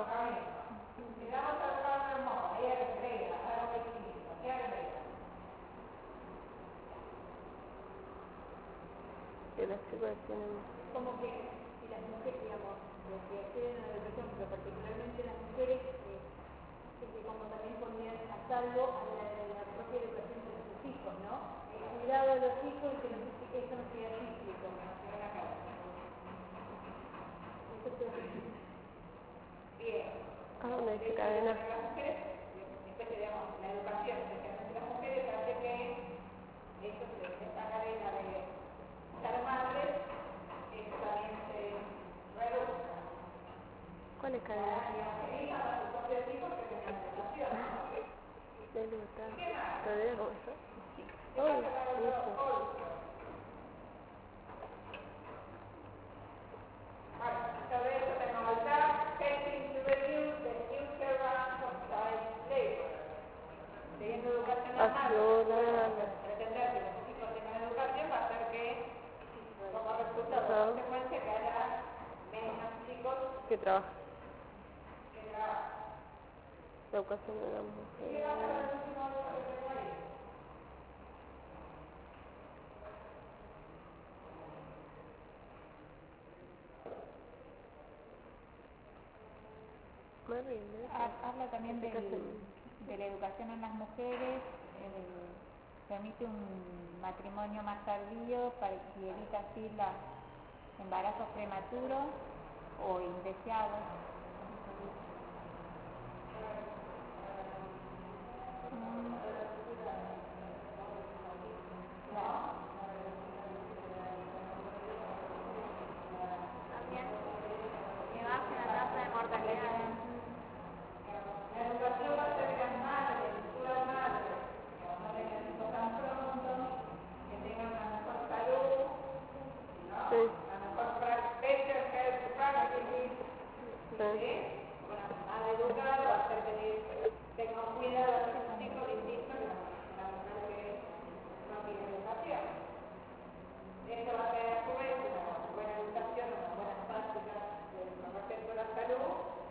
Que los chicos tienen... Como que si las mujeres, digamos, los que acceden a la educación, pero particularmente las mujeres, que como también ponían a salvo a la propia educación de sus hijos, ¿no? El cuidado de los hijos y que no se, eso no sea cíclico. Bien. ¿A dónde dice cadena? Las mujeres, después digamos, la educación, especialmente las mujeres, hace que esta cadena de ser madres, esto también se reduzca. ¿Cuál es cadena? Que elijas a sus propios hijos que tengan educación. ¿Qué más? ¿Todavía cómo está? Hoy, hoy. Bueno, sobre eso tenemos ya helping to reduce the future runs of child labor. Teniendo educación a madres, pretender que los hijos tengan educación va a hacer que, como resultado de consecuencia, que haya menos chicos que trabajan. que trabajan. La educación de la mujer. Habla también de la educación en las mujeres, permite un matrimonio más tardío y evita así los embarazos prematuros o indeseados. También que baje la tasa de mortalidad. La educación va a ser que las madres, futuras madres, que no tengan hijos tan pronto, que tengan una mejor salud, ¿no? Sí. Una mejor better health practices, ¿sí? Una madre educada va a hacer que tenga un cuidado de sus hijos distinto que una mujer que no tiene educación. Esto va a tener a su vez una buena educación, unas buenas prácticas con respecto a la salud,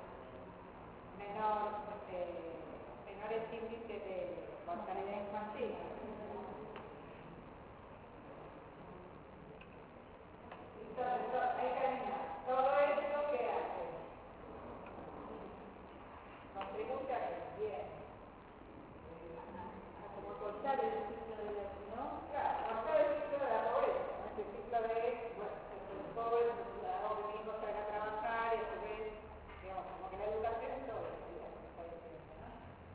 menores índices de mortalidad infantil. Entonces, ahí termina. Todo esto que hace contribuye a que bien. Como cortar el ciclo de la, ¿no? Claro, cortar el ciclo de la pobreza, ¿no? Este ciclo de, bueno, los pobres, hago que mi hijo salga a trabajar y a su vez, digamos, como que la educación es todo eso, digamos, que está diciendo, ¿no?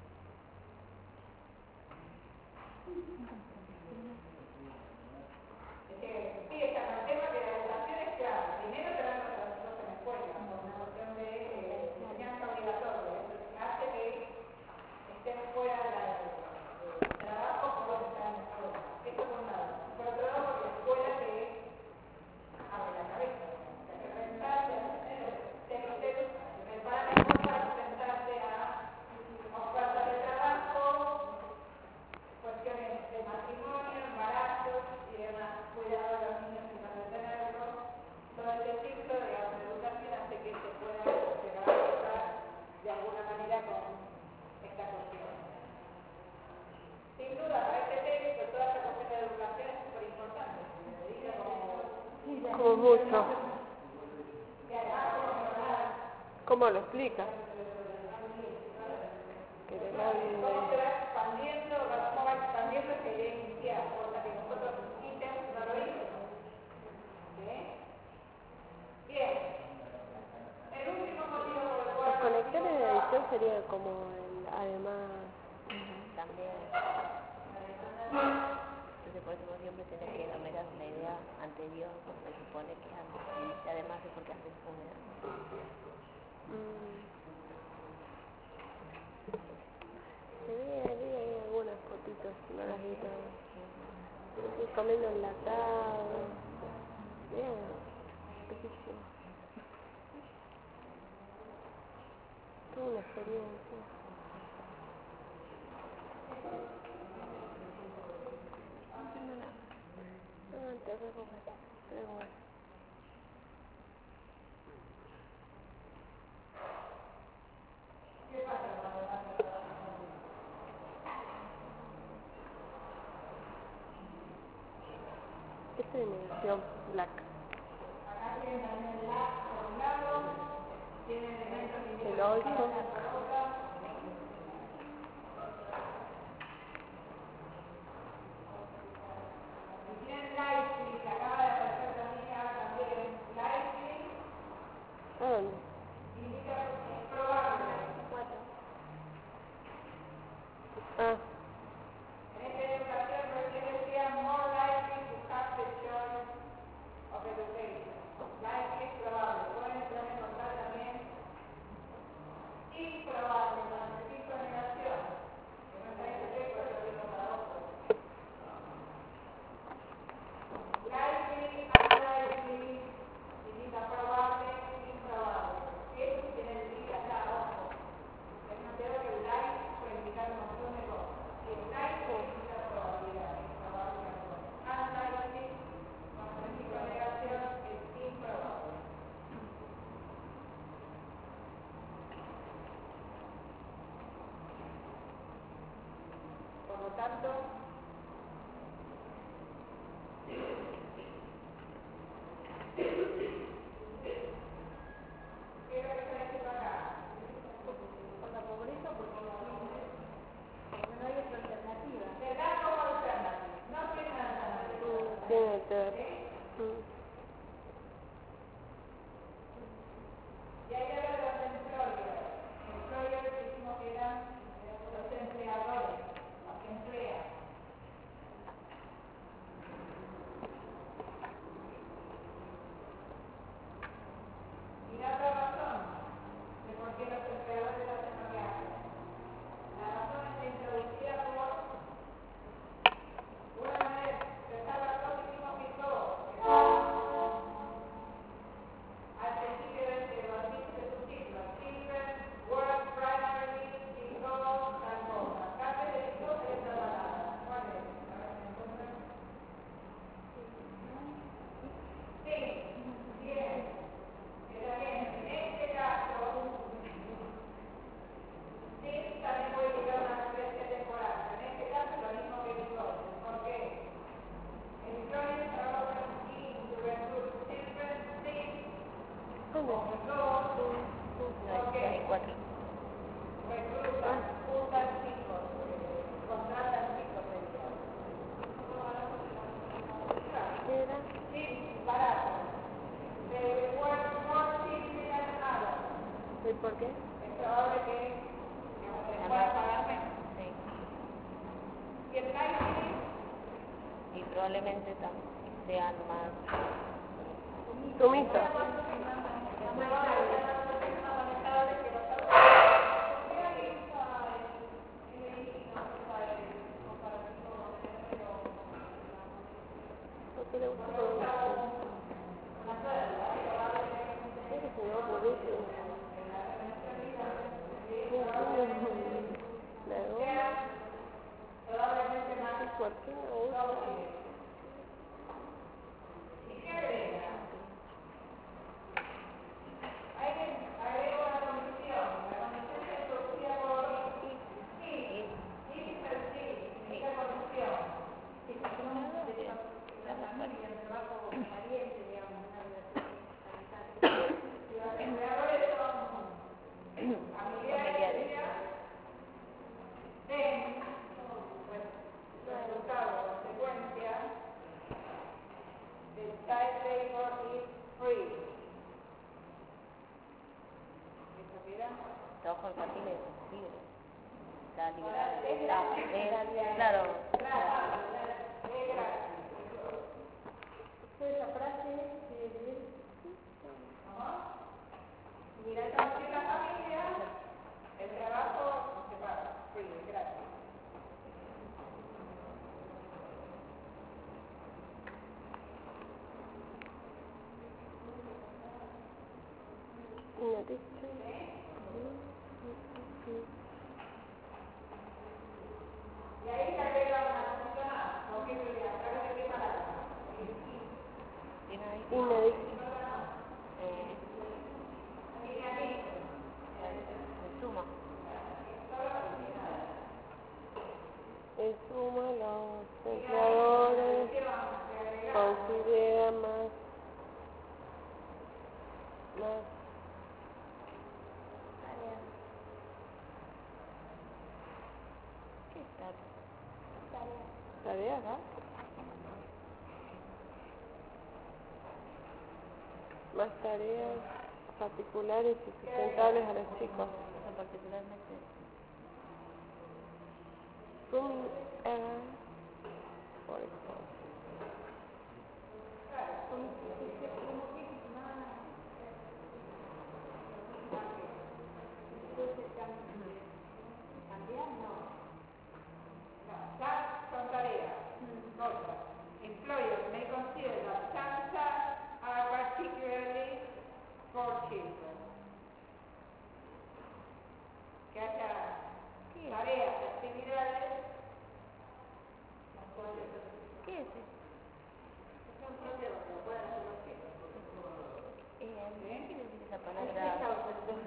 Sí, está en el tema que la educación es clave. Primero te dan los chicos en la escuela, por una cuestión de enseñanza obligatoria. Eso hace que estén fuera del trabajo por estar en la escuela. Esto por un lado. Por otro lado, porque la escuela te abre la cabeza. Te hace pensar, te prepara mejor para enfrentarte a ofertas de trabajo, cuestiones de matrimonio, embarazos y demás, cuidado de los niños y mantenerlos. Todo este ciclo de educación hace que se pueda llegar a tratar de alguna manera con esta cuestión. Sin duda, para este texto, toda esta cuestión de educación es súper importante. Se dice Como mucho. ¿Cómo lo explica? Que le dan... cómo se va expandiendo, cómo va expandiendo esta idea inicial, cosa que nosotros ítems no lo hicimos. ¿Sí? Bien. El último motivo por el cual... Los conectores de edición sería como además... También. Entonces por eso siempre tenés que enumerar una idea anterior, se supone que antes, y además es porque antes fue una. Vi ahí algunas fotitos, no las vi todas. Estoy comiendo enlatado. Bien, riquísimo. una experiencia. No tengo nada. No te preocupes, pero bueno. Esta es negación black. El 8. ¿A dónde? Ah. Por lo tanto, Por la pobreza, porque no hay otra alternativa. te da como alternativa, no tiene alternativa. Tiene que ver. Y hay que ver los employers. Employers dijimos que eran los empleadores, los que emplean. Y la otra razón de por qué los empleadores hacen lo que hacen. La razón está introducida por una vez que esta razón dijimos que todo, al principio de su ciclo, children work primarily in goals and goals. Acá se dedicó a esta palabra. ¿Cuál es? A ver si me encuentran. Sí, bien. Que también, en este caso, sí, también puede llegar a una referencia temporal. En este caso es lo mismo que entonces. ¿Por qué? Employers are often keen to recruit children, sí, ¿Dónde? ¿por qué? Hay 4. Reclutan, juntan chicos, contratan chicos dentro. ¿Qué era? Sí, barato. They work more cheaply than others. ¿Y por qué? Es probable que les puedan pagar menos. Sí. Y el likely, Y probablemente sean más. Sumiso. más manejable que los otros. ¿Por qué le gusta comer? ¿Qué se me ocurrió? La goma. Probablemente más. ¿Por qué me gusta? ¿Y qué agrega? Agrega una condición. La condición se introducía por if. If es el sí, significa condición. La familia, el trabajo pariente, digamos, una relación Si los empleadores son familiares, resultado, consecuencia, the child labor is free. ¿Eso queda? Trabajo infantil es libre. Está liberado. Es gratis. Claro. Es gratis. Esa frase Mira, entonces en la familia, el trabajo no se paga, free, es gratis. No te estoy. dar. ¿Tareas, ¿no? Más tareas particulares y sustentables a los chicos. O sea, particularmente. Rooming error, por ejemplo. Tasks son tareas, cosas. Employers may consider that some tasks are particularly for children. Que haya tareas, actividades. ¿Qué es eso? Son propios que lo pueden hacer los chicos. ¿Qué quiere decir esa palabra?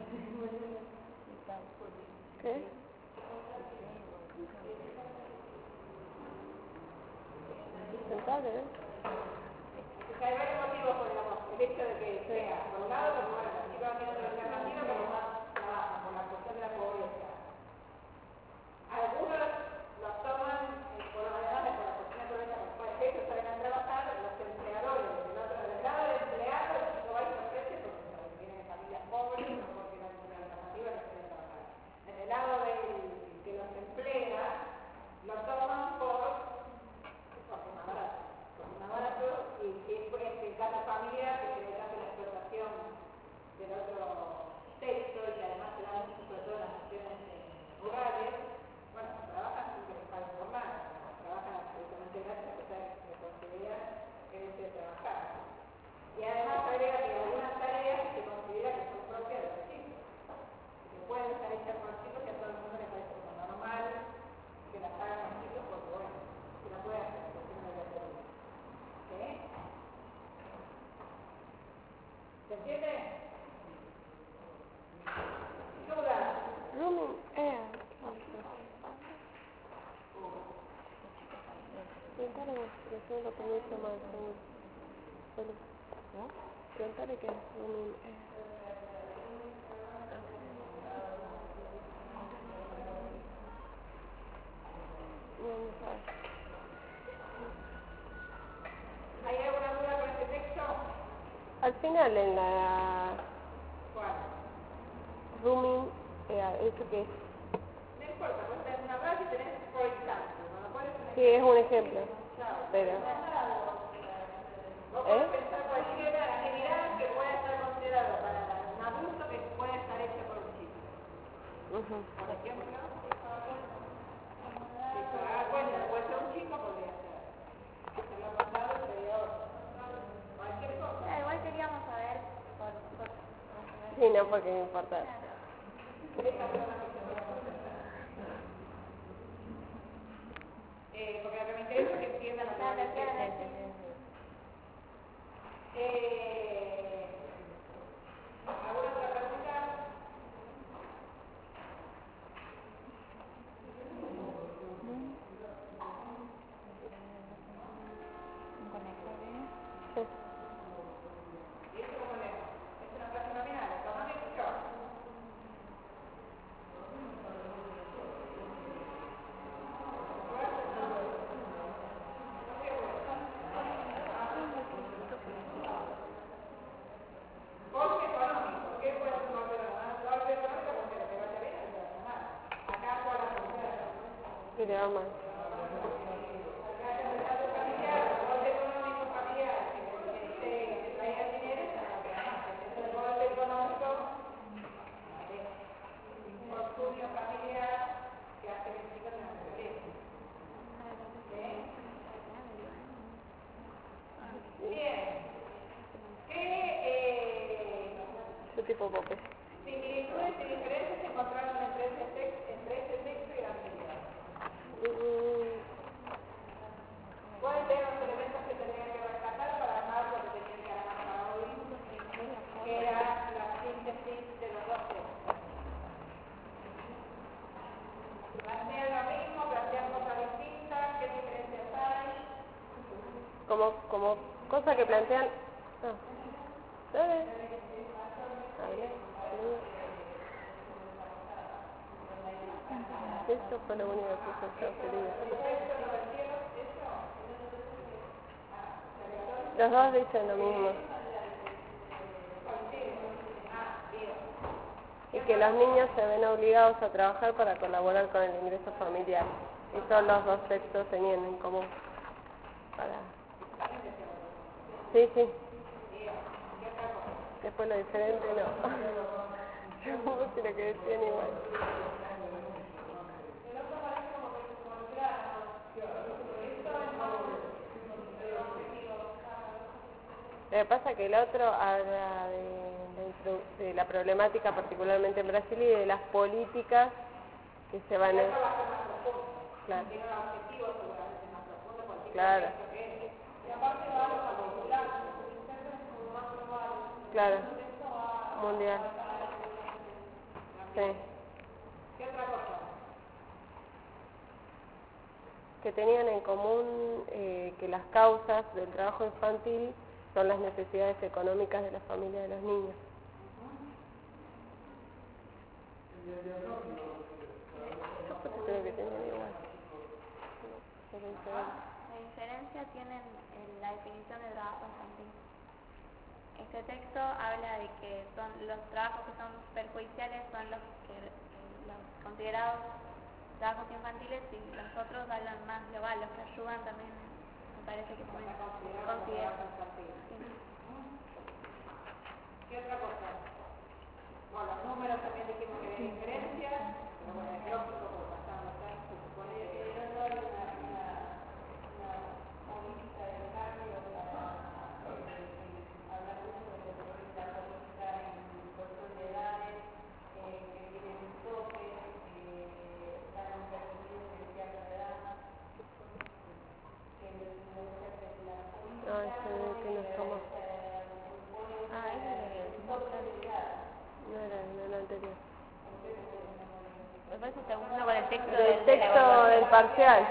¿Qué? Sustentable, ¿eh? O sea, hay varios motivos por el hecho de que sea, por un lado, como bueno, los chicos van teniendo la alternativa, pero más trabajan por la cuestión de la pobreza. Algunos los toman por lo general por la cuestión de pobreza, porque ellos salen a trabajar, los empleadores, del lado del empleado, el chico va y se ofrece porque vienen de familias pobres o porque no tienen alternativa, no quieren trabajar. En el lado del que los emplea, lo toman porque es más barato, y que es el caso familiar, que es el caso de la explotación del otro sexo, y que además se da mucho, sobre todo en las naciones rurales. Bueno, trabajan sin que les paguen por nada, trabajan absolutamente gratis, a pesar de que se considera el hecho de trabajar. Y además agrega que algunas tareas se considera que son propias de los chicos, que pueden estar hechas por los chicos, y a todo el mundo le parece como normal que las hagan los chicos, porque bueno, se la puede hacer, porque no lo hacer. ¿Sí? ¿Se entiende? ¿Dudas? Rooming air. Preguntale que yo lo pronuncio mal, seguro. ¿No? Preguntale que es rooming air. No sabes. ¿Hay alguna duda con este texto? Al final en la ¿Cuál? rooming air, ¿eso qué es? No importa, vos tenés una frase y tenés por ejemplo. Cuando pones un Sí, es un ejemplo. chao. Pero, Vos podés pensar cualquier actividad que pueda estar considerada para un adulto que pueda estar hecha por un chico. Por ejemplo, si para cuenta puede ser un chico, podría ser. Si se lo ha pasado, sería otro. Cualquier cosa. Claro, igual queríamos saber por sí, no, porque me importa. Porque lo que me interesa es que entiendan lo que van a decir. ¿Alguna otra pregunta? Un conector, Sí. ¿Y esto cómo leemos? ¿Es una frase nominal? ¿Económico? Golpe económico. ¿Qué puede ser un golpe económico? Golpe económico porque lo que vaya bien es lo que vaya mal. Acá cuál es la frontera. Y le va mal. Acá es el dato familiar, el golpe económico familiar, que traiga dinero, es lo que va mal. Es el golpe económico, un infortunio familiar que hace que el chico tenga que vivir. ¿Sí? Bien. ¿Qué tipo de papel? Similitudes y diferencias se encontraron entre este texto y el anterior. ¿Cuáles eran los elementos que tendrían que rescatar para armar lo que tenían que armar para hoy? Que era la síntesis de los dos textos. Plantean lo mismo, plantean cosas distintas, ¿qué diferencias hay? Como cosa que plantean. Dale. Hable. Eso fue lo único que hizo Estados Unidos. Los dos dicen lo mismo. Y que los niños se ven obligados a trabajar para colaborar con el ingreso familiar. Eso los dos textos tenían en común. Sí. Después lo diferente no. No sé lo que decían igual. Lo que pasa es que el otro habla de la problemática particularmente en Brasil y de las políticas que se van a... Claro. Claro. Claro. Mundial. Sí. ¿Qué otra cosa? Que tenían en común que las causas del trabajo infantil son las necesidades económicas de la familia de los niños. Yo creo que tenían igual. La diferencia tienen en la definición de trabajo infantil. Este texto habla de que son los trabajos que son perjudiciales son los considerados trabajos infantiles y los otros hablan más global, los que ayudan también, me parece que pueden considerar. ¿Qué otra cosa? Bueno, los números también dijimos que hay diferencias, pero bueno, es lógico porque pasamos acá, se supone que era una política de cambio para hablar mucho de lo que es la política en control de edades, que tienen un tope, están permitidos en cierta edad, que los jefes de la política no era el anterior. Me parece que está uno con el texto del texto del parcial.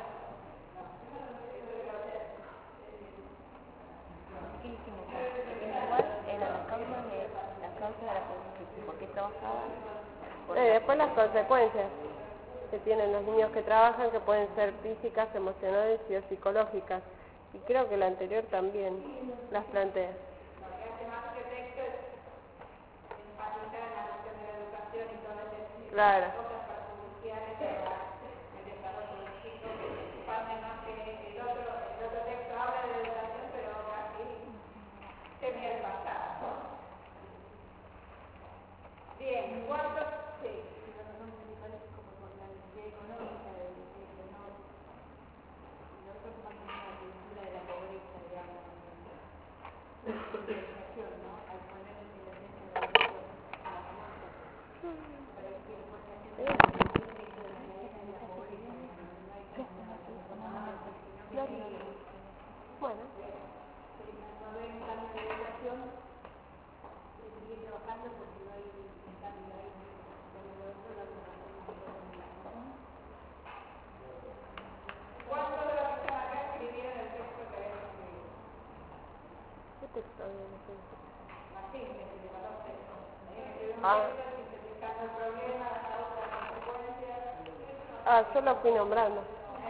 ¿Qué dijimos? Igual eran las causas de por qué trabajaban. Después las consecuencias que tienen los niños que trabajan, que pueden ser físicas, emocionales y psicológicas. Y creo que el anterior también las plantea. Claro. Bien, ¿cuántos? Sí. Bueno. ¿Cuántos de los que están acá escribieron el texto que habían escrito? ¿Qué texto habían escrito? La síntesis de los textos. Escribió un texto sintetizando el problema, las causas, las consecuencias. Yo lo fui nombrando.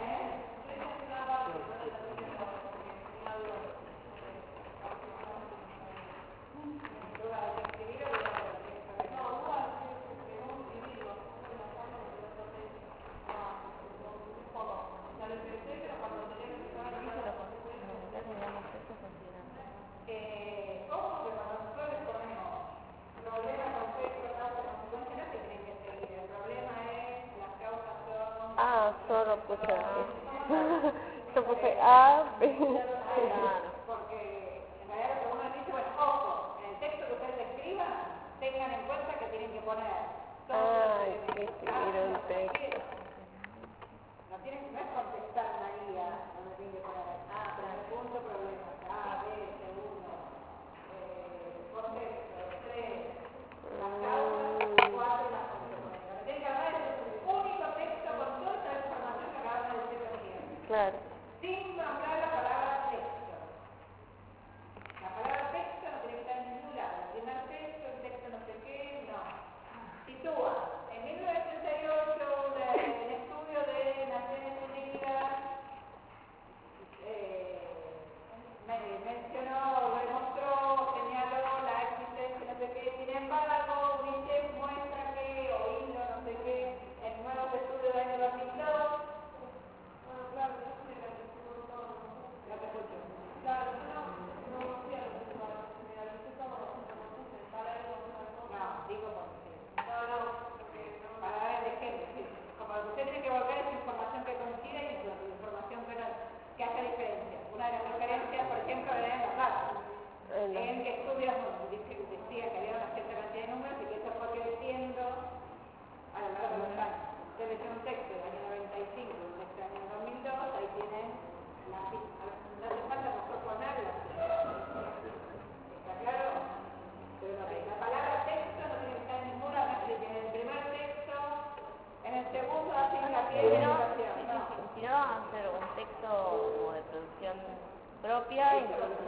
Solo puse aquí. Yo puse A, B. Porque en realidad lo que uno dice, bueno, ojo, en el texto que ustedes escriban, tengan en cuenta que tienen que poner todo que escribir un texto. no es contestar una guía donde tienen que poner primer punto, problema, A, B, segundo, contexto, 3, las causas, 4 y las consecuencias. Lo que tienen que hablar es un único texto con toda esta información que acaban de decir recién. Claro. Sin nombrar la palabra texto. La palabra texto no tiene que estar en ningún lado. El primer texto, el texto no sé qué, no. Sitúa. En 1938,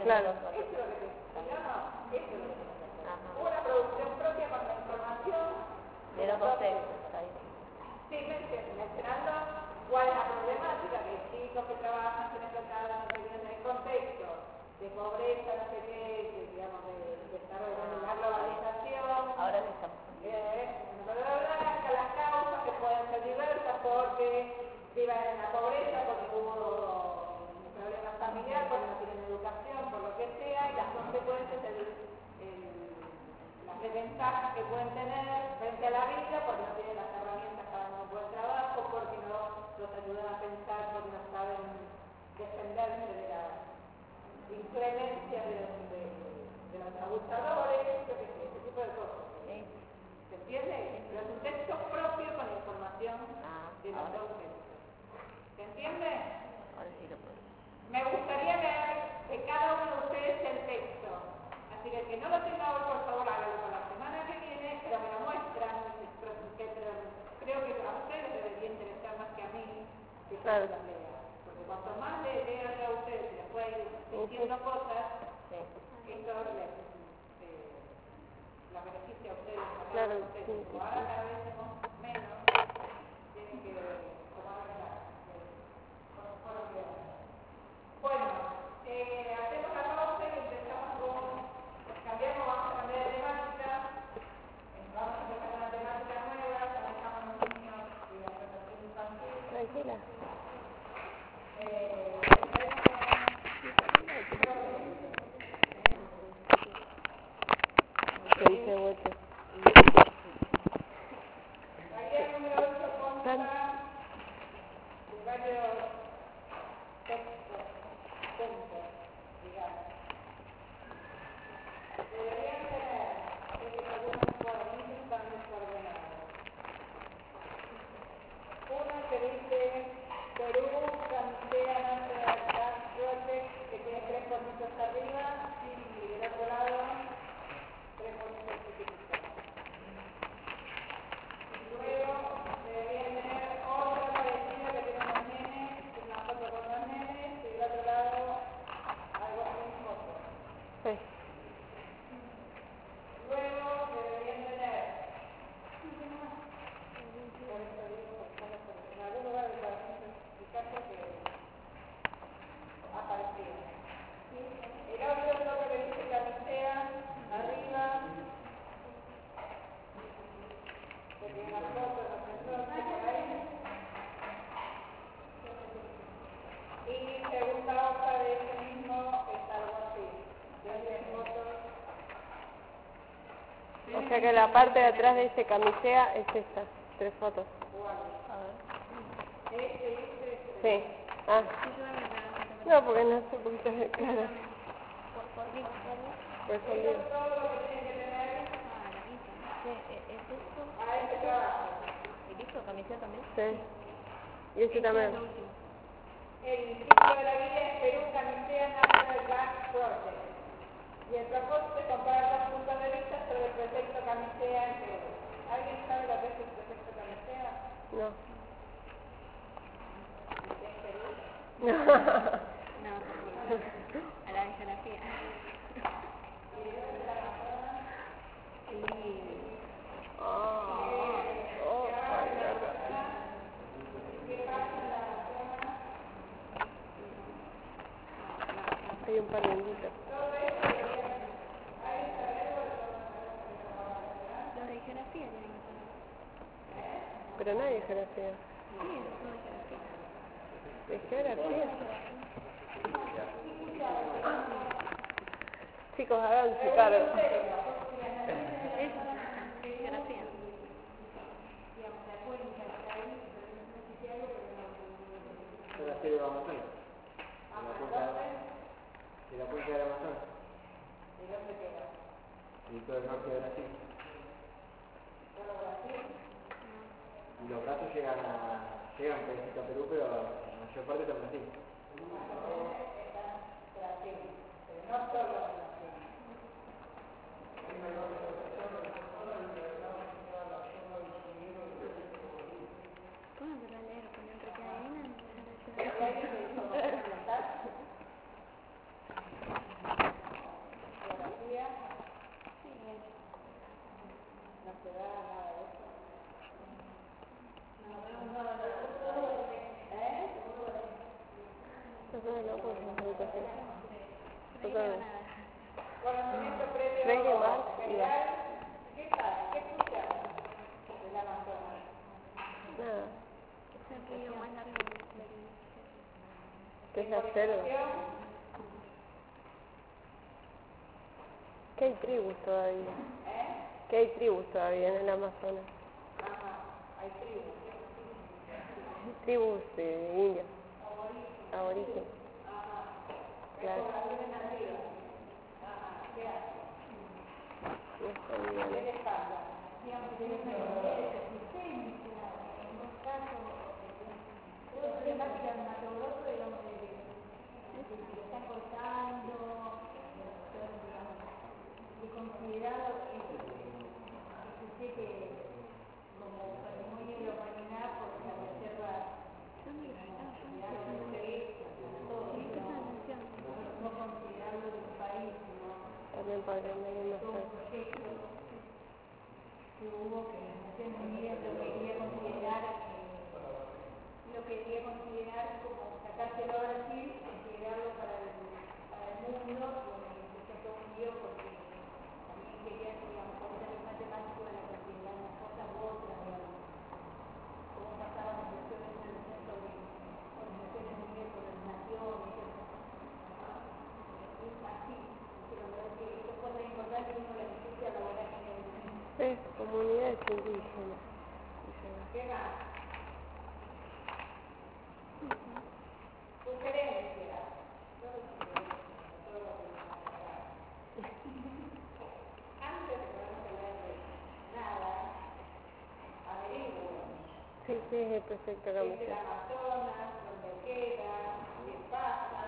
Claro. Eso es lo que te eso es lo que te una producción propia con la información de los dos sexos, ahí. Sí, mencionando cuál es la problemática, que chicos que trabajan tienen que estar en el contexto de pobreza, no sé qué, digamos, de desarrollo de la globalización. Ahora sí estamos. Las causas que pueden ser diversas porque viven en la pobreza, porque hubo un problema familiar, porque no tienen educación, por lo que sea, y las consecuencias las desventajas que pueden tener frente a la vida, porque no tienen las herramientas para un buen trabajo, porque no los ayudan a pensar, porque no saben defenderse de la inclemencia de los abusadores, yo qué sé, ese tipo de cosas. ¿Se entiende? Pero es un texto propio con información de los dos textos. ¿Se entiende? Ahora sí lo puedo. Me gustaría leer de cada uno de ustedes el texto. Así que el que no lo tenga hoy, por favor, hágalo para la semana que viene, pero me lo muestran. Creo que a ustedes les debería interesar más que a mí que yo las lea. Porque cuanto más lean a ustedes y después diciendo cosas, esto la beneficia a ustedes, a cada uno de ustedes. Como ahora cada vez tenemos menos, tienen que tomar la bueno, hacemos la pausa y empezamos cambiamos, vamos a cambiar de temática, vamos a empezar una temática nueva, trabajamos los niños y la educación infantil. Tranquila. Se dice vuelta. La guía número 8 consta de varios textos, puntos, digamos. Deberían tener algunos cuadernillos tan desordenados. Uno que dice Perú, Camisea, National Dance Project, que tiene 3 cuadernillos arriba, y del otro lado 3 cuadernillos chiquititos. Luego deberían tener otro parecido que tiene unos nenes, una foto con los nenes, y del otro lado algo sin foto. Sí. Luego deberían tener, por eso digo, en algún lugar del cuadernillo explicaste que aparecía. El otro es lo que dice Camisea, arriba, que tiene una foto, no sé, por ahí. Y segunda hoja de ese mismo es algo así, de 3 fotos. O sea que la parte de atrás de ese camisea es esta, 3 fotos. Sí. Ah. No, porque no sé por qué está claro. Pues son bien. Eso es todo lo que tiene que tener ¿Es esto? a este trabajo. ¿Y listo? ¿Camiseta también? Sí. Y este también. El título de la guía es Perú, Camisea, National Dance Project. Y el propósito es comparar dos puntos de vista sobre el proyecto Camisea en Perú. ¿Alguien sabe lo que es el proyecto Camisea? No. ¿En Perú? No. No, a la de geografía. ¿Y de dónde la Amazonas? Sí. Hay un par de inditos. Los de geografía tienen que saber. Pero nadie es geografía. Sí, los de geografía. ¿Es geografía? Chicos, hagan su cargo. Eso, de geografía. Yo la serie de Amazonas. De la cuenca del Amazonas. ¿Y dónde queda? Y todo el norte de Brasil. ¿Todo Brasil? Y los brazos llegan un pedacito a Perú, pero la mayor parte está en Brasil. Está Brasil, pero no solo Brasil. ¿Cómo se va a leer? Con otra que adivina. ¿Y ahí se hizo complementar? Nosotros no, porque somos educación. Nosotros no. Conocimiento previo Freire, Marx y general. ¿Qué pasa? ¿Qué escuchamos del Amazonas? Nada. Es el río más largo del mundo. ¿Qué es la selva? Información. ¿Qué hay tribus todavía? ¿Eh? ¿Qué hay tribus todavía en el Amazonas? Ajá, hay tribus. Tribus indias. Aborígenes. Ajá. Claro. Poblaciones nativas. Ajá, ¿qué hace? No ¿Qué sabía. les pasa? Digamos, tenemos una idea de ecosistema, en dos casos, es problemática dermatológica, digamos, de que se lo están cortando, digamos, de considerado ese que como patrimonio de la humanidad por la reserva no considerarlo de un país, sino También podrían venir más todo un tarde. proyecto que hubo que no sé muy bien lo quería considerar como sacárselo a Brasil, considerarlo para el mundo, y empezó todo un lío porque también querían, digamos, poner el matemático en la considerar unas cosas u otras, digamos, cómo pasaban las relaciones en el centro de organizaciones de nivel con las naciones, y así, pero la verdad que eso fue tan importante que uno la justicia laboral en el Comunidades indígenas. ¿Qué más? Sugerencias. Antes de ponerse a hablar de nada, averigüen. Sí, es el proyecto que ¿Es me el Amazonas? ¿Dónde queda? ¿Qué pasa?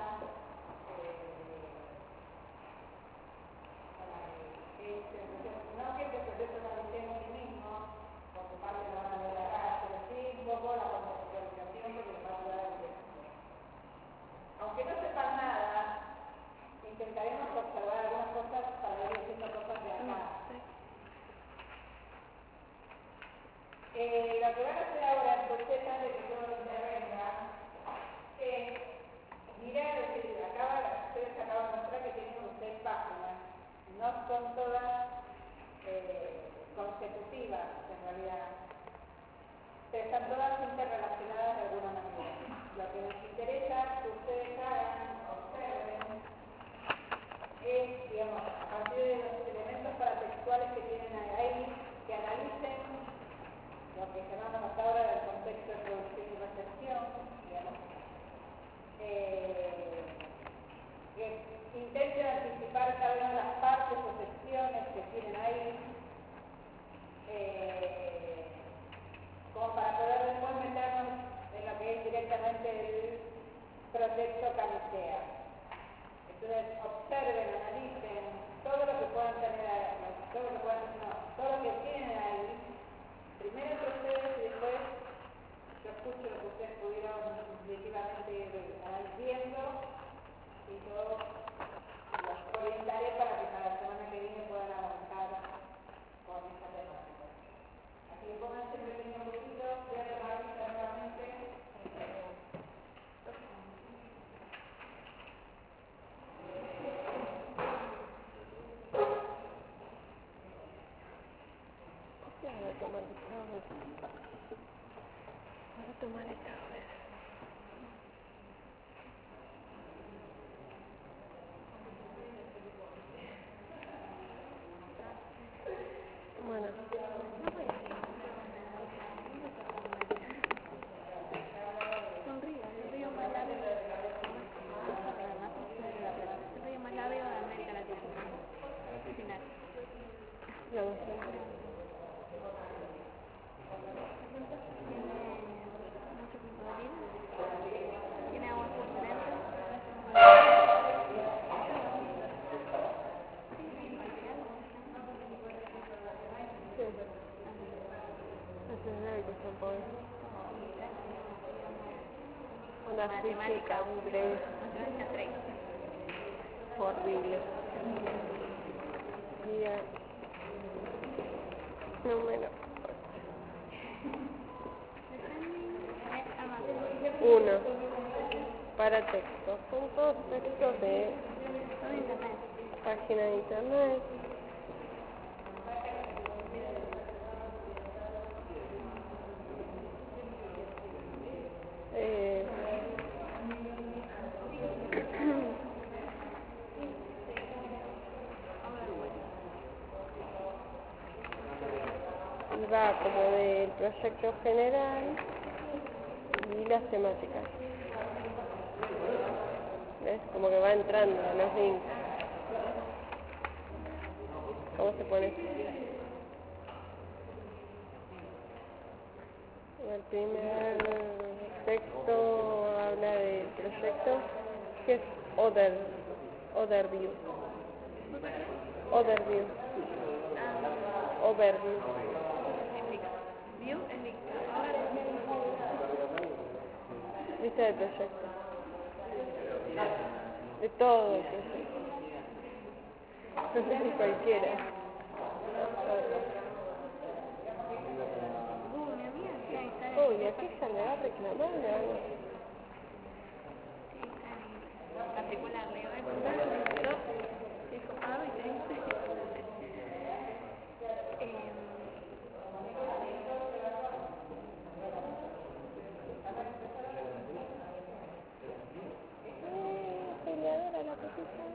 No siempre el proyecto lo hacemos sí mismo, porque parte lo van a ver acá, pero sí un poco la contextualización porque les va a ayudar a entender. Aunque no sepan nada, intentaremos observar algunas cosas para ir haciendo cosas de acá. Lo que van a hacer ahora, entonces, antes de que yo intervenga, es mirar, es decir, ustedes acaban de mostrar que tienen 6 páginas. No son todas consecutivas, en realidad, pero están todas interrelacionadas de alguna manera. Lo que nos interesa que ustedes hagan, observen, es, digamos, a partir de los elementos paratextuales que tienen ahí, que analicen lo que llamamos hasta ahora del contexto de producción y recepción, digamos, que intenten anticipar cada una de las partes o secciones que tienen ahí, como para poder después meternos en lo que es directamente el proyecto Camisea. Entonces observen, analicen todo lo que puedan tener ahí, todo lo que tienen ahí, primero entre ustedes y después yo escucho lo que ustedes pudieron definitivamente ir viendo y yo los orientaré para que para la semana que viene puedan avanzar con esta temática. Así que pónganse un pequeño poquito, voy a tomar nuevamente. Voy a tomar esta vez. Bueno. El río más largo de América Latina. Final. Tiene aguas turbulentas. Una física, un breve. Horrible. Día número 1. para textos. Son todos textos de página de internet. Y va como del proyecto general y las temáticas. ¿Ves? Como que va entrando en los links. ¿Cómo se pone? El primer texto habla del proyecto, que es Overview. View es Lista de proyectos. De todo el proyecto. Cualquiera. mi amiga está en Uy, aquí ya le va a reclamar, le van particular, le voy a contar lo que yo he copado y te dice. peleadora la cosita.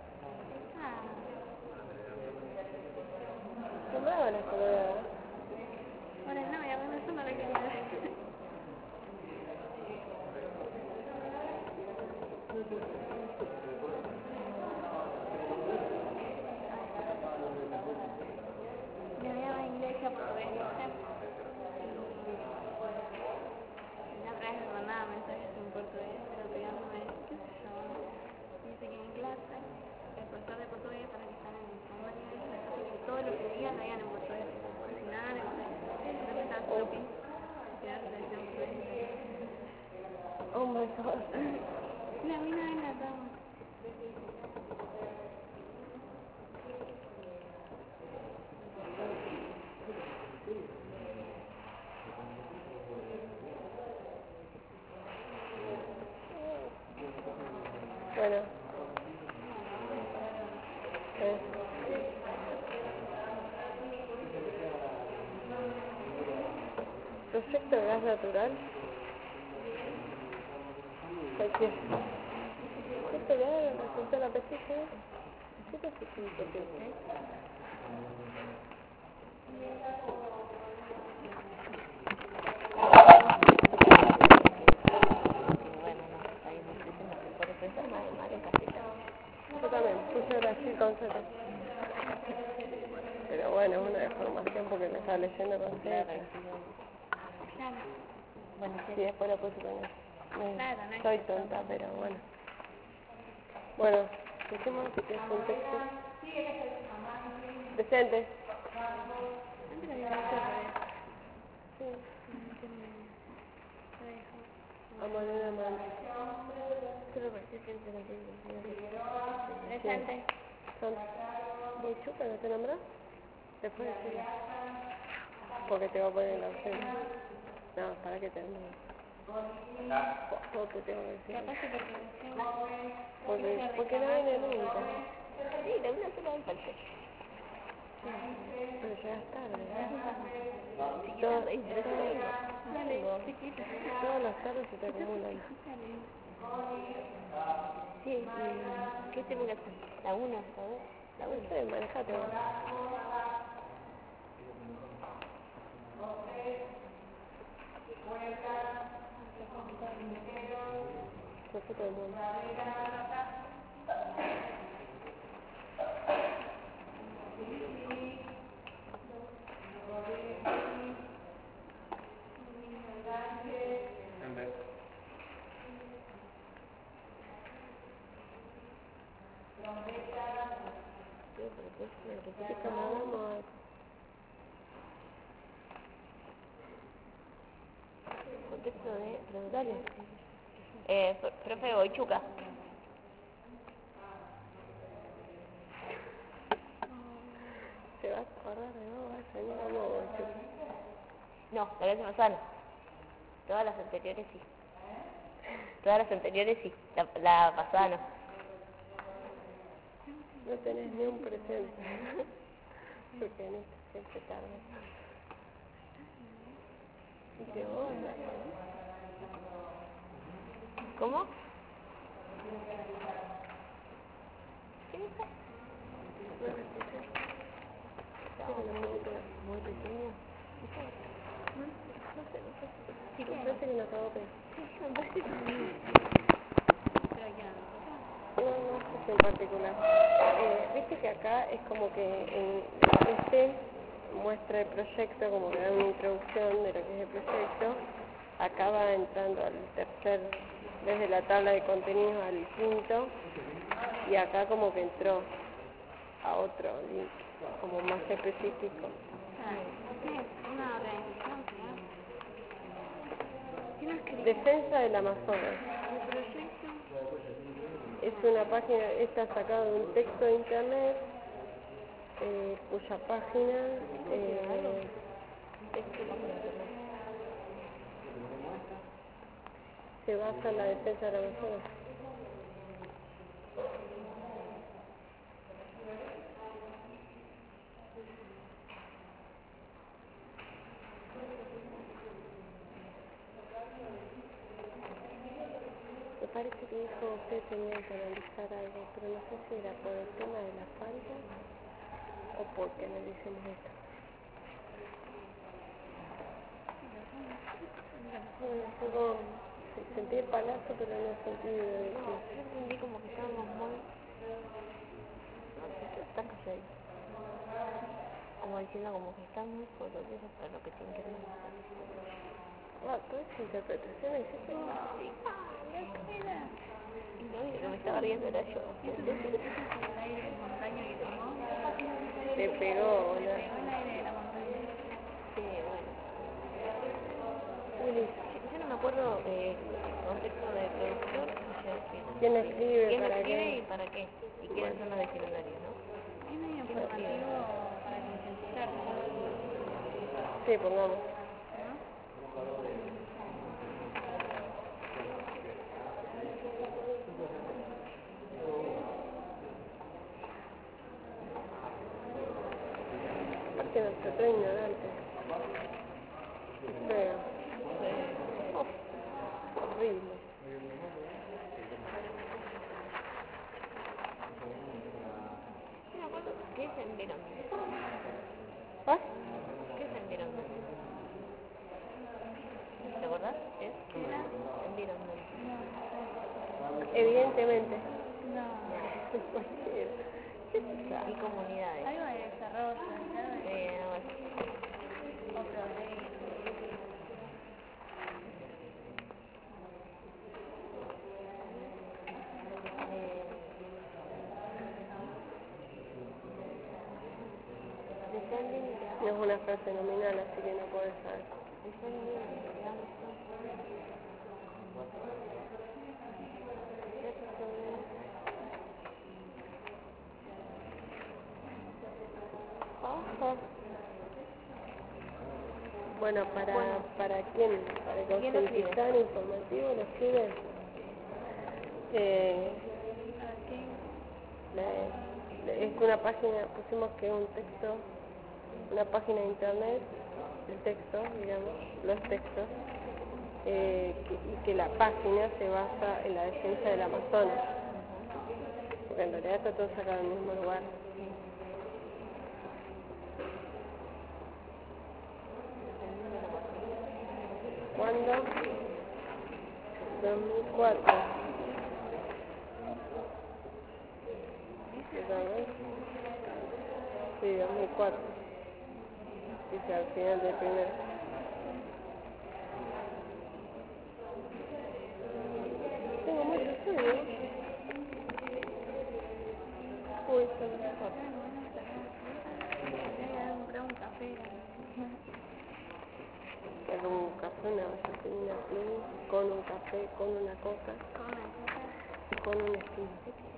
Qué brava la peleadora. Ahora no, y ahora eso no lo quería ver. Me había inglés a portugués, ¿viste? La otra vez me mandaba mensajes en portugués, pero pegándome, qué sé yo. Dice que en clase, el profesor de portugués, para que están en el segundo nivel, les hace que todo lo que digan lo digan en portugués. Porque si nada, entonces estaba solo pin, y quedaba que se decía en portugués. Oh my god. La mina en la cama. Bueno. Proyecto de gas natural. Cualquier. ¿Qué pelear? ¿Resulta la pesquisa? ¿Qué te hace un poquito? Yo también, puse Brasil con Z. Pero bueno, es una deformación porque me estaba leyendo con Z. Claro. Bueno, sí, después lo puse con eso. Claro, no es Soy que tonta, pero bueno. Bueno, pusimos que es un texto decente. Antes lo había dicho al revés. Sí. Lo dejo. Amor de una mano. Solo parecía que se lo Presente. ¿Muy chupa no te nombras? Después decirlo. Porque te voy a poner en la ausencia. No, para que te nombres. No te tengo que decir. Capaz que Porque no viene nunca. Sí, de una sola vez falté. Pero llegas tarde. Dale, chiquita. Todas las tardes se te acumulan. Sí, ¿qué tengo que hacer? La 1, a ver. La 1. No sé, manejate vos. Se fue todo el mundo. Contexto de... Dale. Profe Boichuca. ¿Te vas a acordar de vos, señora Boichuca? No, la vez pasada no. Todas las anteriores sí. todas las anteriores y la pasada no. No tenés ni un presente. Porque en este siempre tarde. ¿Y qué onda? ¿Cómo? ¿Qué dijo? Muy pequeño. Sí, me parece que no acabo de... No sé si en particular. Viste que acá es como que en este muestra el proyecto, como que da una introducción de lo que es el proyecto. Acá va entrando al tercer, desde la tabla de contenidos al quinto, y acá como que entró a otro link, como más específico. Una organización, Defensa del Amazonas. Es una página, está sacado de un texto de internet, cuya página se basa en la defensa del Amazonas. Me parece que dijo usted tenía que analizar algo, pero no sé si era por el tema de la falta o porque analicemos esto. Bueno, sentí el palazo, pero no sentí de que... Yo entendí como que estábamos muy... No, están calladitos. Como diciendo como que están muy coloridos para lo que tienen que ver. Ah, toda esa interpretación es eso. Y no, y que me estaba riendo era yo. Te pegó, boludo. Sí, bueno. Uli, Yo no me acuerdo contexto de producción. ¿quién escribe? ¿Quién lo ¿Para escribe qué? y para qué? ¿Y quiénes son los destinatarios, no? Es medio informativo para concientizar, Sí, pongamos. Aparte no se trae ignorante. Feo. Horrible. Sí, me acuerdo. ¿Qué es environment? ¿Ah? ¿Qué es environment? ¿Te acordás? ¿Es? Environment. Evidentemente. No. Cualquiera. ¿Qué se sabe? Y comunidades. Algo de desarrollo, ¿sabes? Sí, algo así. O progreso. No es una frase nominal, así que no puedes saber. Ajá. Bueno, ¿para quién? Para ¿Quién lo escribe? concientizar informativo, lo escribe. Es una página, pusimos que un texto, una página de internet, el texto, digamos, los textos, y que la página se basa en la defensa del Amazonas, porque en realidad está todo sacado del mismo lugar. ¿Cuándo? 2004. Sí, 2004. Dice al final del primero. Tengo mucho sueño. Uy, se me corta. Quiero un café, una vaselina plum, con un café, con una coca, con un skin.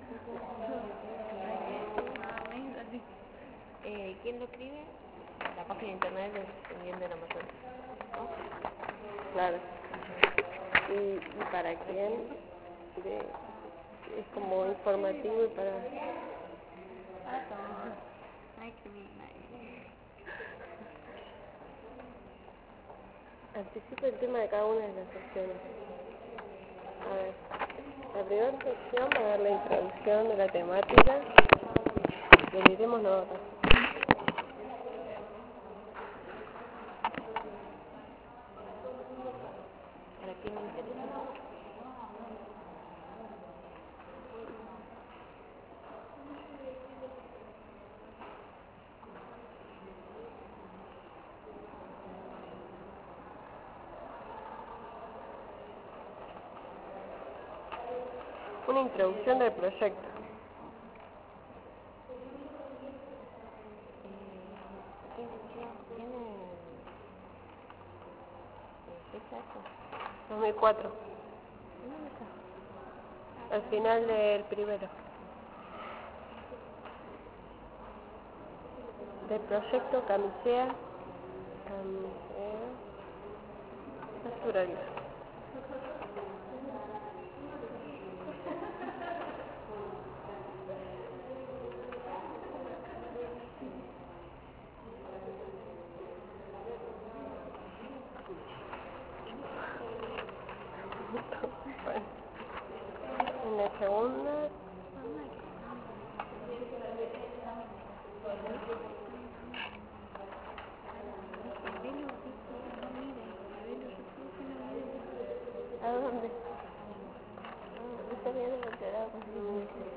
¿Quién lo escribe? La página de internet del Descendiente del Amazonas, ¿no? Claro. ¿Y para quién? Es como informativo y para... Para todos. No discrimina a nadie. Anticipa el tema de cada una de las secciones. A ver, la primera sección va a dar la introducción de la temática. Elegiremos notas. ¿Para qué me interesa? Una introducción del proyecto. ¿Tiene fecha esto? 2004. ¿Dónde está? Al final del primero. Del proyecto Camisea Naturaliza. Bueno, en la segunda, ¿A dónde? Está bien enterado con su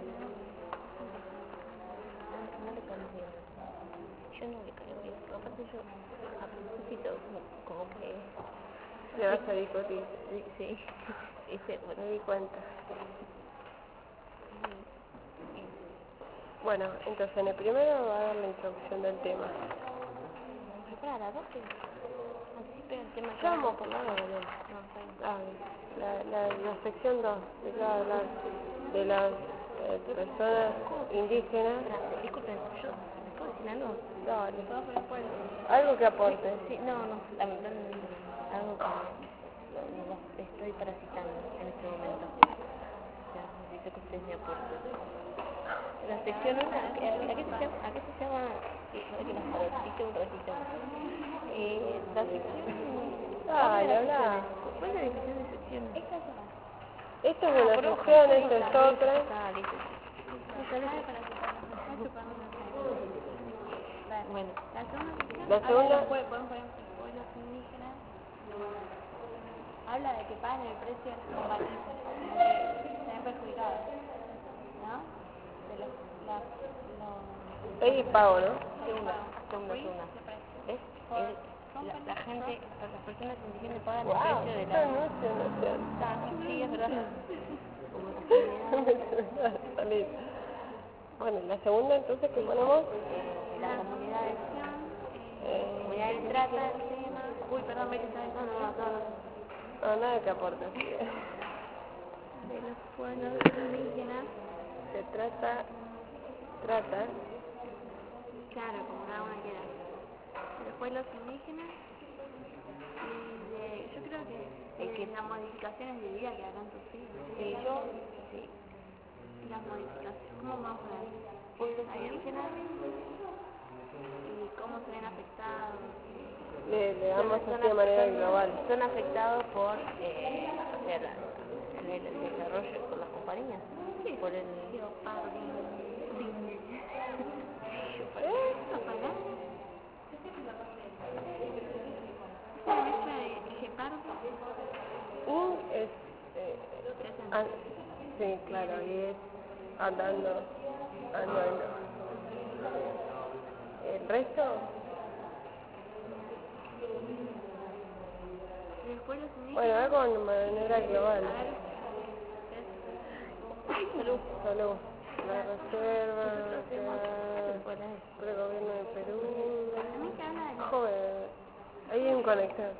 no le cae bien. Yo no le caigo bien. Aparte yo, a propósito, como que... le vas a discutir. Sí. Bueno, Me di cuenta. Bueno, entonces en el primero va a dar la introducción del tema. para la 12. Anticipe el tema que Ya vamos vamos a por tomar. la No, está bien. la sección 2, que va a hablar de las personas indígenas. Disculpen, ¿les puedo decir algo? Dale. Algo que aporte. Sí, no, lamentablemente. Algo que estoy parasitando en este momento. O sea, necesito que ustedes me aporten. La sección 1, ¿a qué se llama? A que las parasite un ratito. La sección... Dale, habla. ¿Cuál es la definición de secciones? Esta es una sección, esta es otra. Ah, listo. Bueno, La segunda, Podemos poner pueblos indígenas. Habla de que pagan el precio de las compañías, como que se ven perjudicados, ¿no? De los pay y pago, ¿no? segunda. ¿Ves? La gente, las personas indígenas pagan el precio de la... Sí, es verdad. Como las comunidades. Bueno, la segunda entonces que ponemos, La comunidad de se trata el tema. Uy, perdón, Betty, ¿sabes? no, nada que aporte. De los pueblos indígenas. Se trata, Claro, como cada una quiera. De los pueblos indígenas y yo creo que las modificaciones de vida que harán tus hijos. Sí. Y las modificaciones, ¿cómo vamos a ver? Pueblos indígenas. Y cómo se ven afectados. le damos así de manera global. Son afectados por el desarrollo por las compañías. Sí, por el... ¿Esa palabra? ¿Es una mezcla de gepardo? Es, sí, claro, y es andando. El resto, De los pueblos indígenas. bueno, algo de manera global. Salud. La reserva, el gobierno de Perú. A mí que habla de Joder, ahí hay un conector.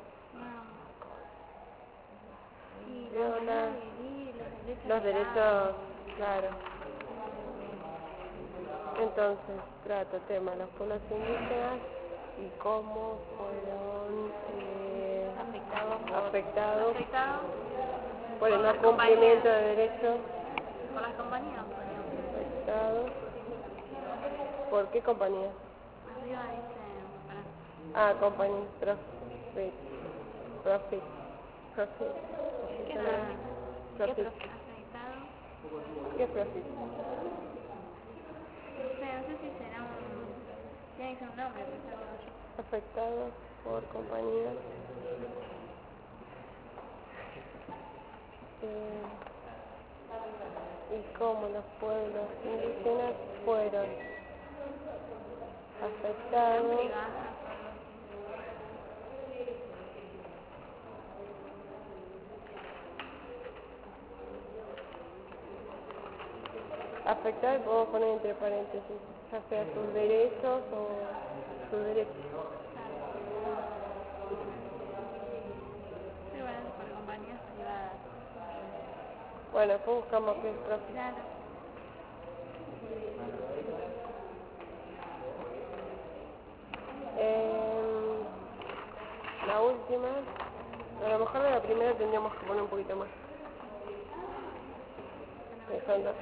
y Viola los derechos los derechos, claro. Entonces, trata tema los pueblos indígenas y cómo fueron afectados por el no las cumplimiento compañías. de derechos Por las compañías, podríamos decir. afectados. ¿Por qué compañía? Arriba dice, para, Ah, compañía, profit. ¿qué era? Profit. Afectado. ¿Qué profit? No sé si será un... Tiene que ser un nombre, pero está como yo. Afectados por compañías. Y cómo los pueblos indígenas fueron afectados Privadas, afectar, podemos poner entre paréntesis, ya sea sus derechos o sus derechos. sí, bueno, por compañías privadas. Bueno, después buscamos qué es profit. Claro. La última, a lo mejor de la primera tendríamos que poner un poquito más. Pensando.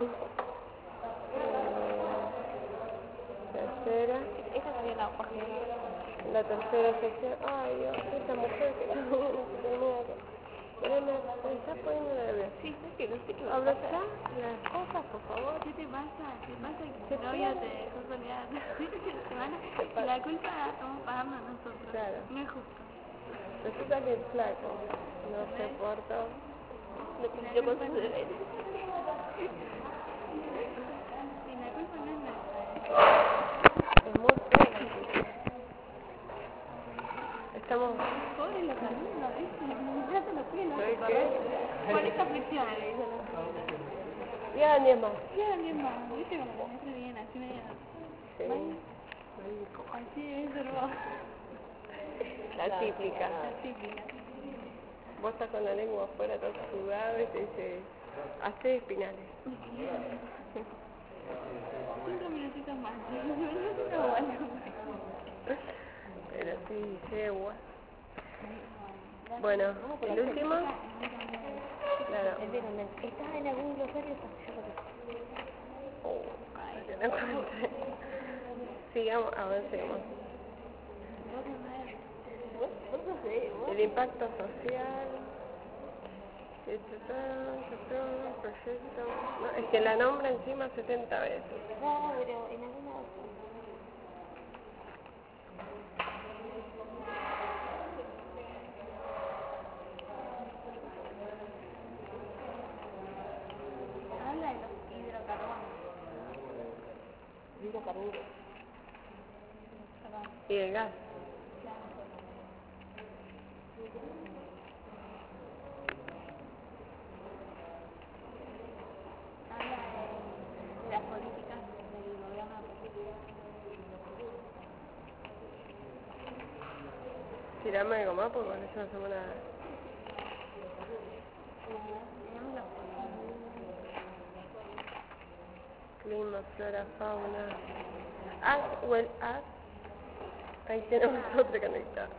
Tercera. Esa sería la página. La tercera sección. Ay, Dios, esta mujer que no se termina que... Pero me está poniendo nerviosa. Sí, es que no sé qué me Abrochá pasa. las cosas, por favor. ¿Qué te pasa? ¿Qué pasa que ¿Qué tu novio pasa? te dejó solear? pasa? La culpa la estamos pagando nosotros. Claro. No es justo. Resulta que el flaco no se porta. No cumplió con sus deberes. Y la culpa no es nuestra. Es muy feo la actitud. Estamos... Pobres los alumnos, ¿viste? Ya te lo piden, ¿Sabes no qué? Por esta flexión le dice la señora. Ya, ni más. Ya, bien más. ¿Viste como la maestra bien, así medio? Sí. Así debe ser vos. La típica. La típica. Vos estás con la lengua afuera, todo sudado y te dice, hacé espinales. 5 minutitos más. No, bueno. Pero sí, yegua. Bueno, el último. Claro. Estás en algún glosario, yo lo que... Oh, que no encontré. Sigamos, avancemos. Vos no sé, vos... El impacto social. Proyecto. No, es que la nombra encima 70 veces. No, pero en alguna otra. Habla de los hidrocarburos. Hidrocarburos. Perdón. Y el gas. Habla de las políticas del gobierno. Tirame algo más porque con eso no hacemos nada. Tenemos los Clima, flora, fauna. As well as. Ahí tenemos otro conectado.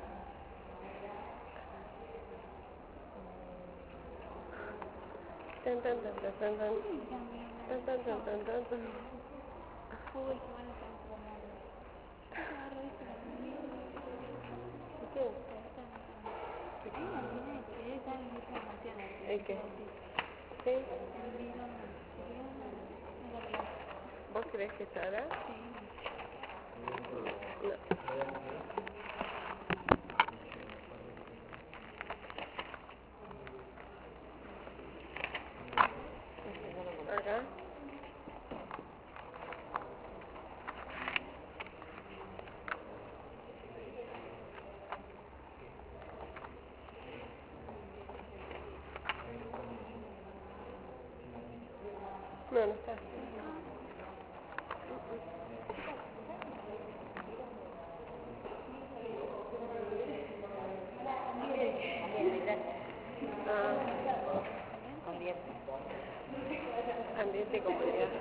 Tan tan tan tan tan tan tan tan tan tan tan tan. Uy, qué bueno transformar. ¿Qué te agarro esto la comida? ¿Qué? Hay una tiene que estar en esta emoción. ¿El qué? ¿Sí? ¿Vos crees que estará? Sí. No. Acá. No, no está. Ambiente y comunidad.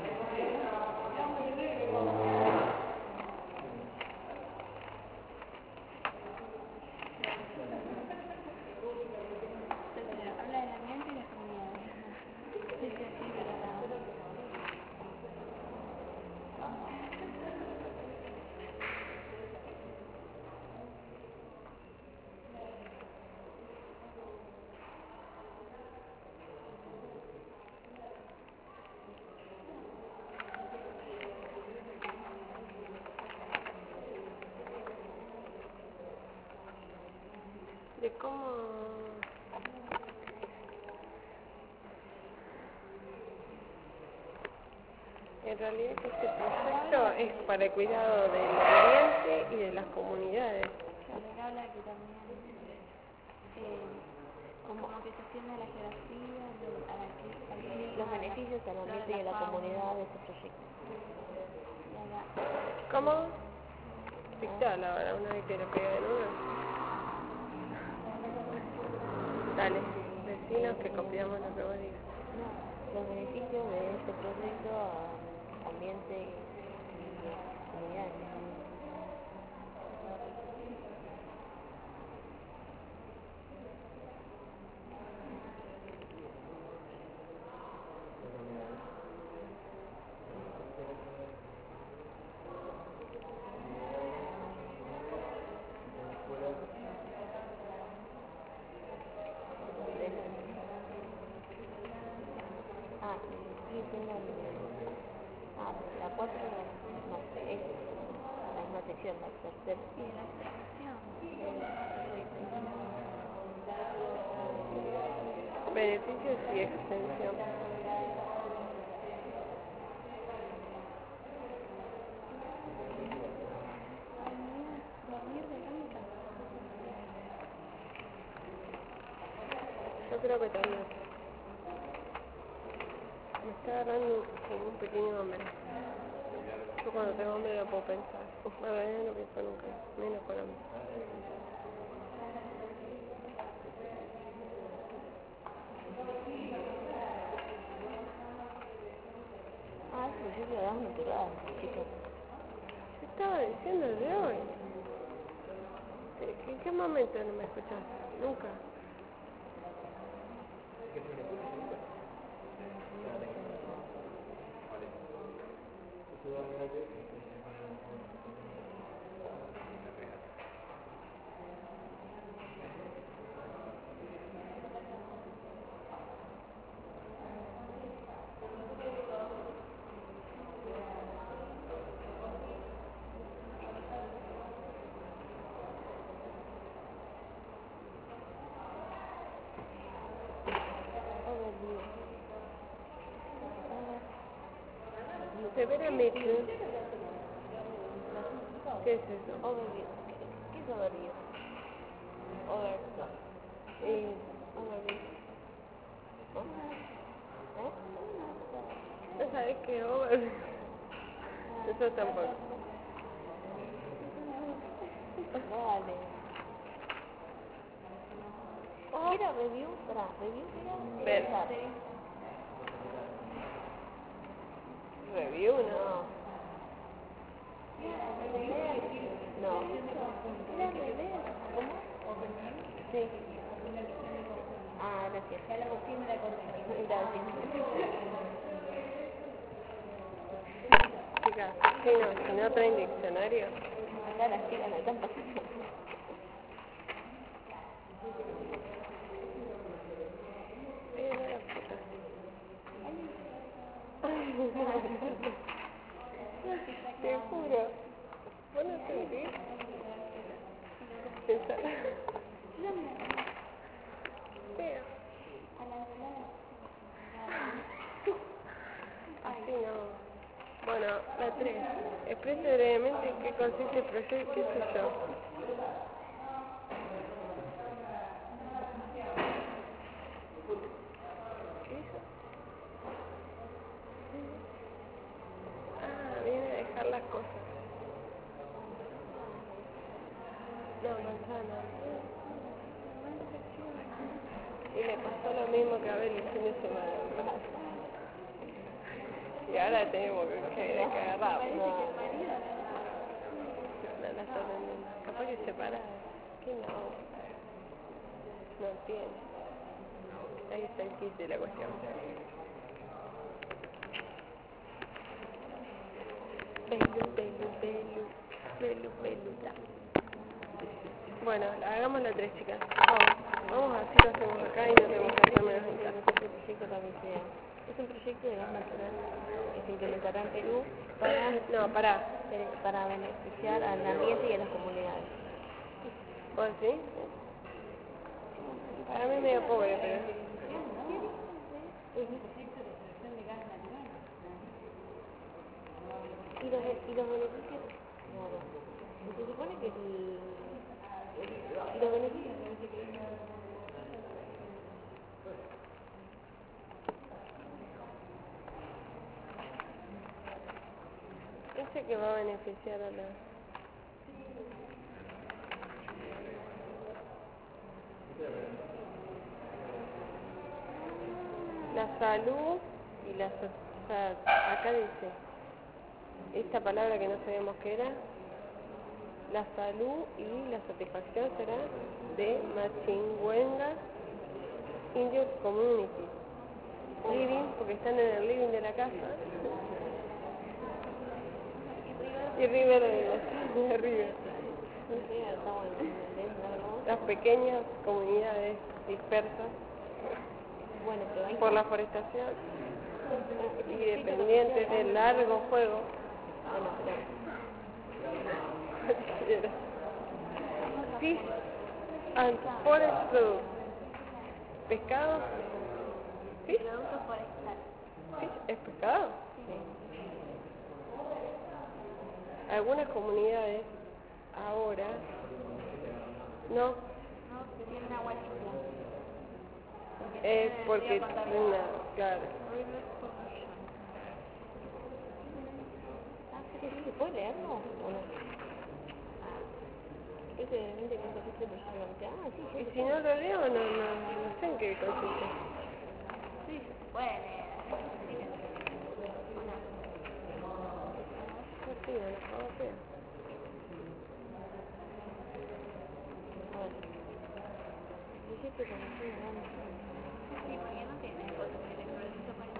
Habla del ambiente y las ¿cómo? En realidad este proyecto es para el cuidado del ambiente y de las comunidades. Claro, él habla que también como que sostiene la geografía, al clima, Los beneficios al ambiente y a la comunidad de este proyecto. ¿Cómo? Dictala ahora, una vez que lo pegué de nuevo. Dale, decinos que copiamos lo que vos digas. No, los beneficios de este proyecto al ambiente y comunidades. La 4 no sé, es la misma sección, la tercera. y la extracción. Beneficios y extensión. Yo creo que también. Me está agarrando como un pequeño hambre. Yo cuando tengo hambre lo puedo pensar. La verdad no pienso nunca, menos con hambre. Es principio de gas natural, chicos. Yo estaba diciendo el de hoy. ¿En qué momento no me escuchaste? Nunca. ¿De veras me ¿Qué es eso? Overview. ¿Qué es overview? Overview. ¿No sabes qué over? Eso tampoco. Dale. ¿Qué era review? ¿Review qué era? Ver. Review, no. No. Era rever. ¿Cómo? Sí. Gracias. Ya la cocina la corté. Gracias. Chicas, si no traen diccionario. Acá las chicas la están pasando. Te juro. ¿Vos no sentís? Pensar. Feo. Así no. Bueno, la 3. Exprese brevemente en qué consiste el proyecto, qué sé yo. ¿Qué hizo? Viene a dejar las cosas. No, manzana. Y le pasó lo mismo que a Abel el fin de semana. Y ahora tenemos que agarrar. No la está vendiendo. Capaz que separada. ¿Qué no? No tiene. Ahí está el kit de la cuestión. Peluda. Bueno, hagamos la 3, chicas. Vamos a ver si lo hacemos acá y no tenemos que hacer menos en casa. Este proyecto también es un proyecto de gas natural que se implementará en Perú para beneficiar al ambiente y a las comunidades. ¿Vos sí? Para mí medio pobre, pero... Es un proyecto de extracción de gas natural. ¿Y los beneficios? Claro. Se supone que los beneficios parece que Dice que va a beneficiar a la salud y la... O sea, acá dice, esta palabra que no sabíamos qué era, la salud y la satisfacción será de Machinguenga Indian Community. Living, porque están en el living de la casa. Y River de River. está bueno. Las pequeñas comunidades dispersas Bueno, pero hay por la forestación y dependientes del largo juego. Bueno, pero... Fish and forest products. Pescado. Fish. Productos forestales. Fish es pescado. Algunas comunidades ahora no No, tienen agua limpia. es porque claro. ¿Se puede leerlo o no? Es evidente que eso existe personalmente. Sí, Y si no lo leo, no sé en qué consiste. Sí, se puede leer. Sí, bueno, ¿cómo sea? A ver. Dijiste que no tiene nada. Sí, porque no tiene cosas que le proceso para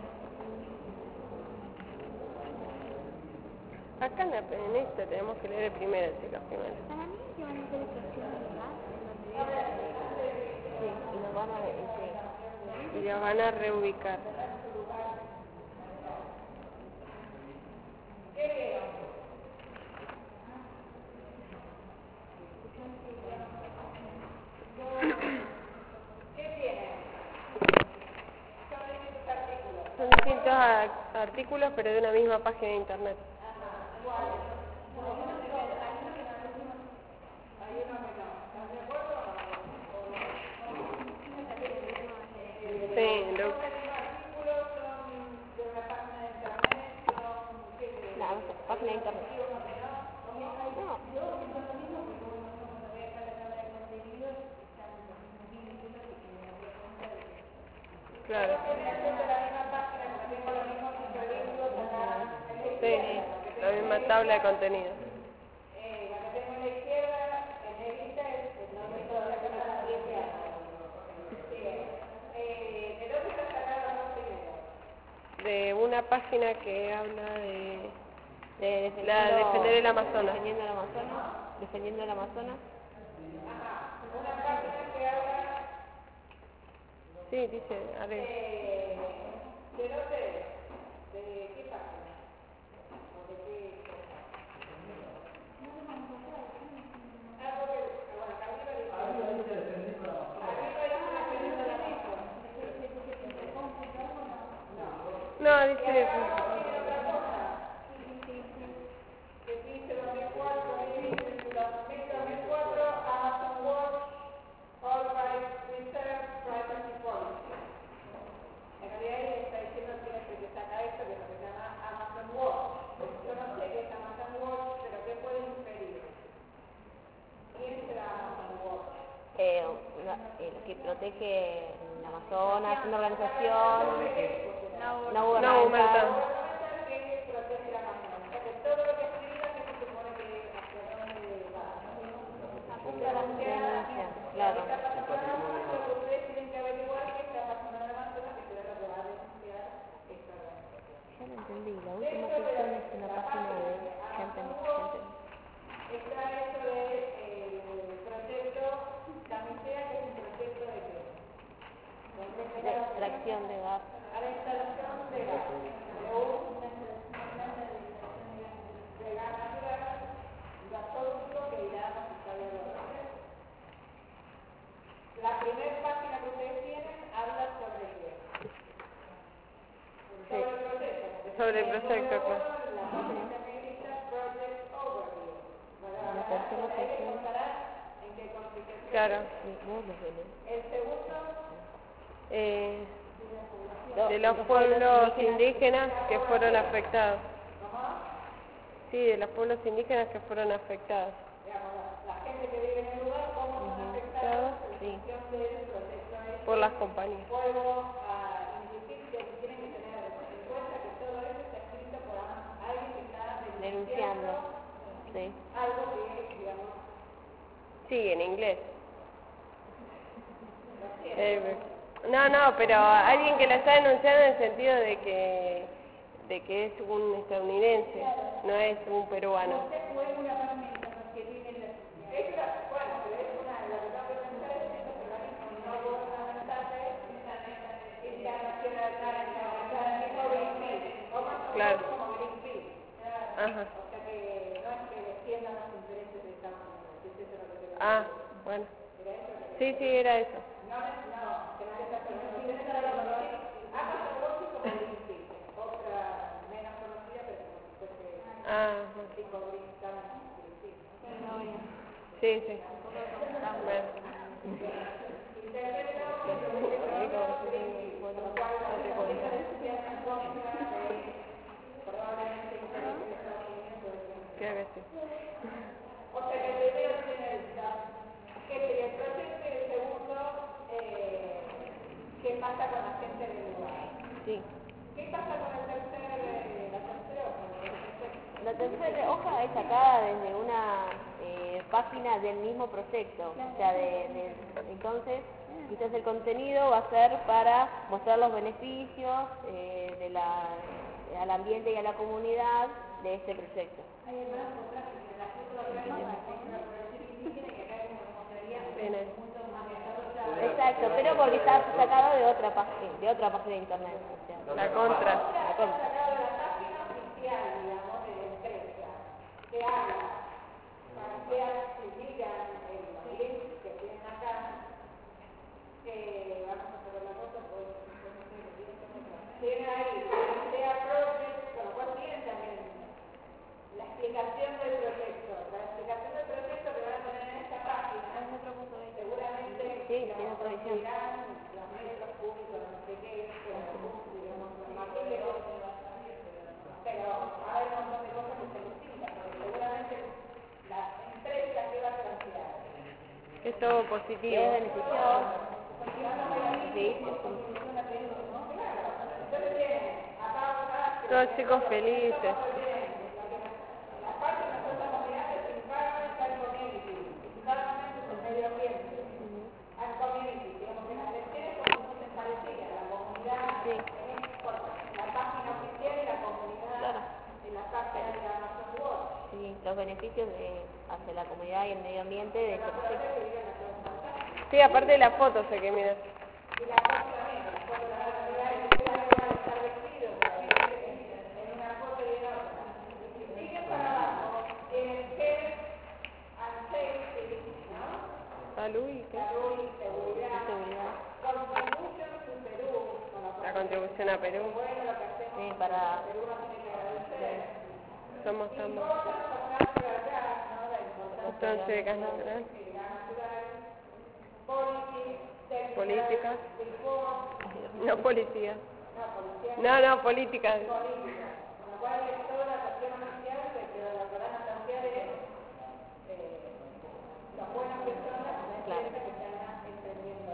Acá en esta tenemos que leer el primero, chicas, primero. Para mí que van a hacer extracción de gas en donde Sí, y nos van a ver. Y la van a reubicar. Son distintos artículos, pero de una misma página de internet. Sí, Nada, página de internet. No. claro. Sí, la misma tabla de contenido. De una página que habla de defender el Amazonas. Defendiendo el Amazonas. Sí, dice, a ver. ¿De dónde? ¿De qué página? ¿O de qué cosa? No, dice... Amazon Watch, All Rights Reserved, Privacy Policy. En realidad él está diciendo que saca esto que es lo que se llama Amazon Watch. Yo no sé qué es Amazon Watch, pero ¿qué puede inferir? ¿Quién será Amazon Watch? Lo que protege el Amazonas, una organización no No, gubernamental. Que protege la Amazonas. O sea que todo lo que escriba que se supone que hacia dónde va. Apunta a la denuncia, claro. Ustedes tienen que averiguar qué está pasando en el Amazonas, que será lo que va a denunciar esta organización. Ya lo entendí, la última sección es en la página de... Ya entendí. Está esto del proyecto Camisea, que es un proyecto de qué? De extracción de gas. A la instalación de gas. Sobre el proyecto, claro. La tercera sección. Claro. El segundo, De los pueblos indígenas que fueron afectados. Sí, de los pueblos indígenas que fueron afectados. digamos, la gente que vive en el lugar, cómo son afectados en función del proceso Por las compañías. fuego a insistir que tienen que tener en cuenta que todo eso está escrito por alguien que está Denunciando. Sí. algo que, digamos, Sí, en inglés. No, pero alguien que la está denunciando en el sentido de que es un estadounidense, no es un peruano. bueno, pero es una, lo que tengo que pensar es que estos organismos no gubernamentales internacionales, tipo Greenpeace, o más o Claro. menos como Greenpeace. Ajá. O sea que no es que defiendan los intereses de Estados Unidos, es eso lo que tengo que decir. Ah, bueno. Sí, era eso. No, que no es así. Ambas son como Greenpeace, otra menos conocida, pero como si fuese Ah, bueno. tipo Greenpeace. Sí. Bueno. Creo que sí. O sea que el primero tiene el proyecto y el segundo, ¿qué pasa con la gente del lugar? Sí. ¿Qué pasa con la tercera hoja? La tercera hoja es sacada desde una página del mismo proyecto. O sea, entonces, quizás el contenido va a ser para mostrar los beneficios al ambiente y a la comunidad de este proyecto. Exacto, pero porque está sacado de otra página de internet. O sea, La contra. la contra. Sacado de la página oficial, digamos, de la empresa, que habla para que digan el link que tienen acá, vamos a poner la foto, tiene ahí, sea project, con lo cual tienen también la explicación del proyecto, que van a poner en esta página, seguramente tiene otra visión. los metros cúbicos, no sé qué, digamos, los materiales, pero hay un montón de cosas que se distintas, porque seguramente la empresa que va a plantear Es todo Que positivo. es beneficioso. Sí. entonces tienen acá Todos chicos felices. la parte de nuestra comunidad es environment and community. Environment es el medio ambiente. And community, digamos que las lecciones como se parecían, la comunidad es por la página oficial y la comunidad en la página de Amazon World. Sí, los beneficios hacia la comunidad y el medio ambiente de este proyecto. Sí, aparte de la foto sé que mira. Y la foto también, la foto la verdad es que van a estar vestidos en una foto y en otra. Si siguen para abajo, tienen health and safety, ¿no? Salud y qué. Salud y seguridad. Contribution to Perú, La contribución a Perú. bueno, lo que hacemos Sí, para... Perú nos tiene que agradecer. Somos Importance of natural gas, ¿no? La importancia entonces de gas natural. del gas natural. Policies, Políticas. reform, No policía. policía. No, políticas. Política, con lo cual es toda la cuestión oficial de que lo que van a plantear es las buenas personas que están emprendiendo.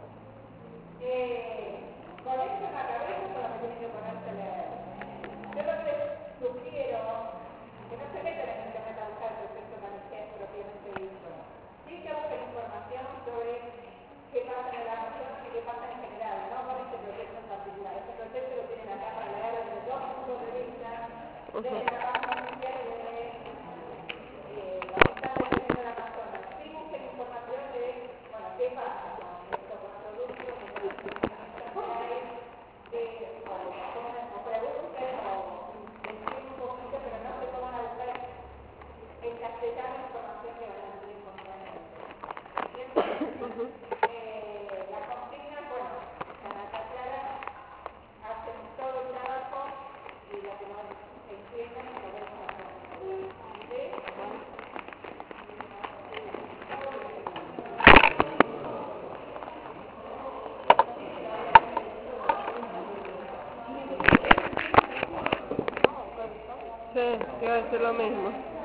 Con esto en la cabeza solo me tienen que ponerse a leer. Yo lo que les sugiero que no se metan en internet a buscar el proyecto manifiesto propiamente dicho. Sí que busquen información sobre qué pasa en el Amazonas y qué pasa en general, no con este proyecto en particular. Este proyecto lo tienen acá para leer desde dos puntos de vista, desde la página oficial y desde lo que está sucediendo en el Amazonas. Sí busquen información de, bueno, qué pasa con estos productos, que son las que hay, o pregunten o investiguen un poquito, pero no se pongan a buscar en castellano información que van a tener inconvenientes. La consigna, bueno, están acá claras, hacen todo el trabajo y lo que Sí, te iba a decir lo mismo.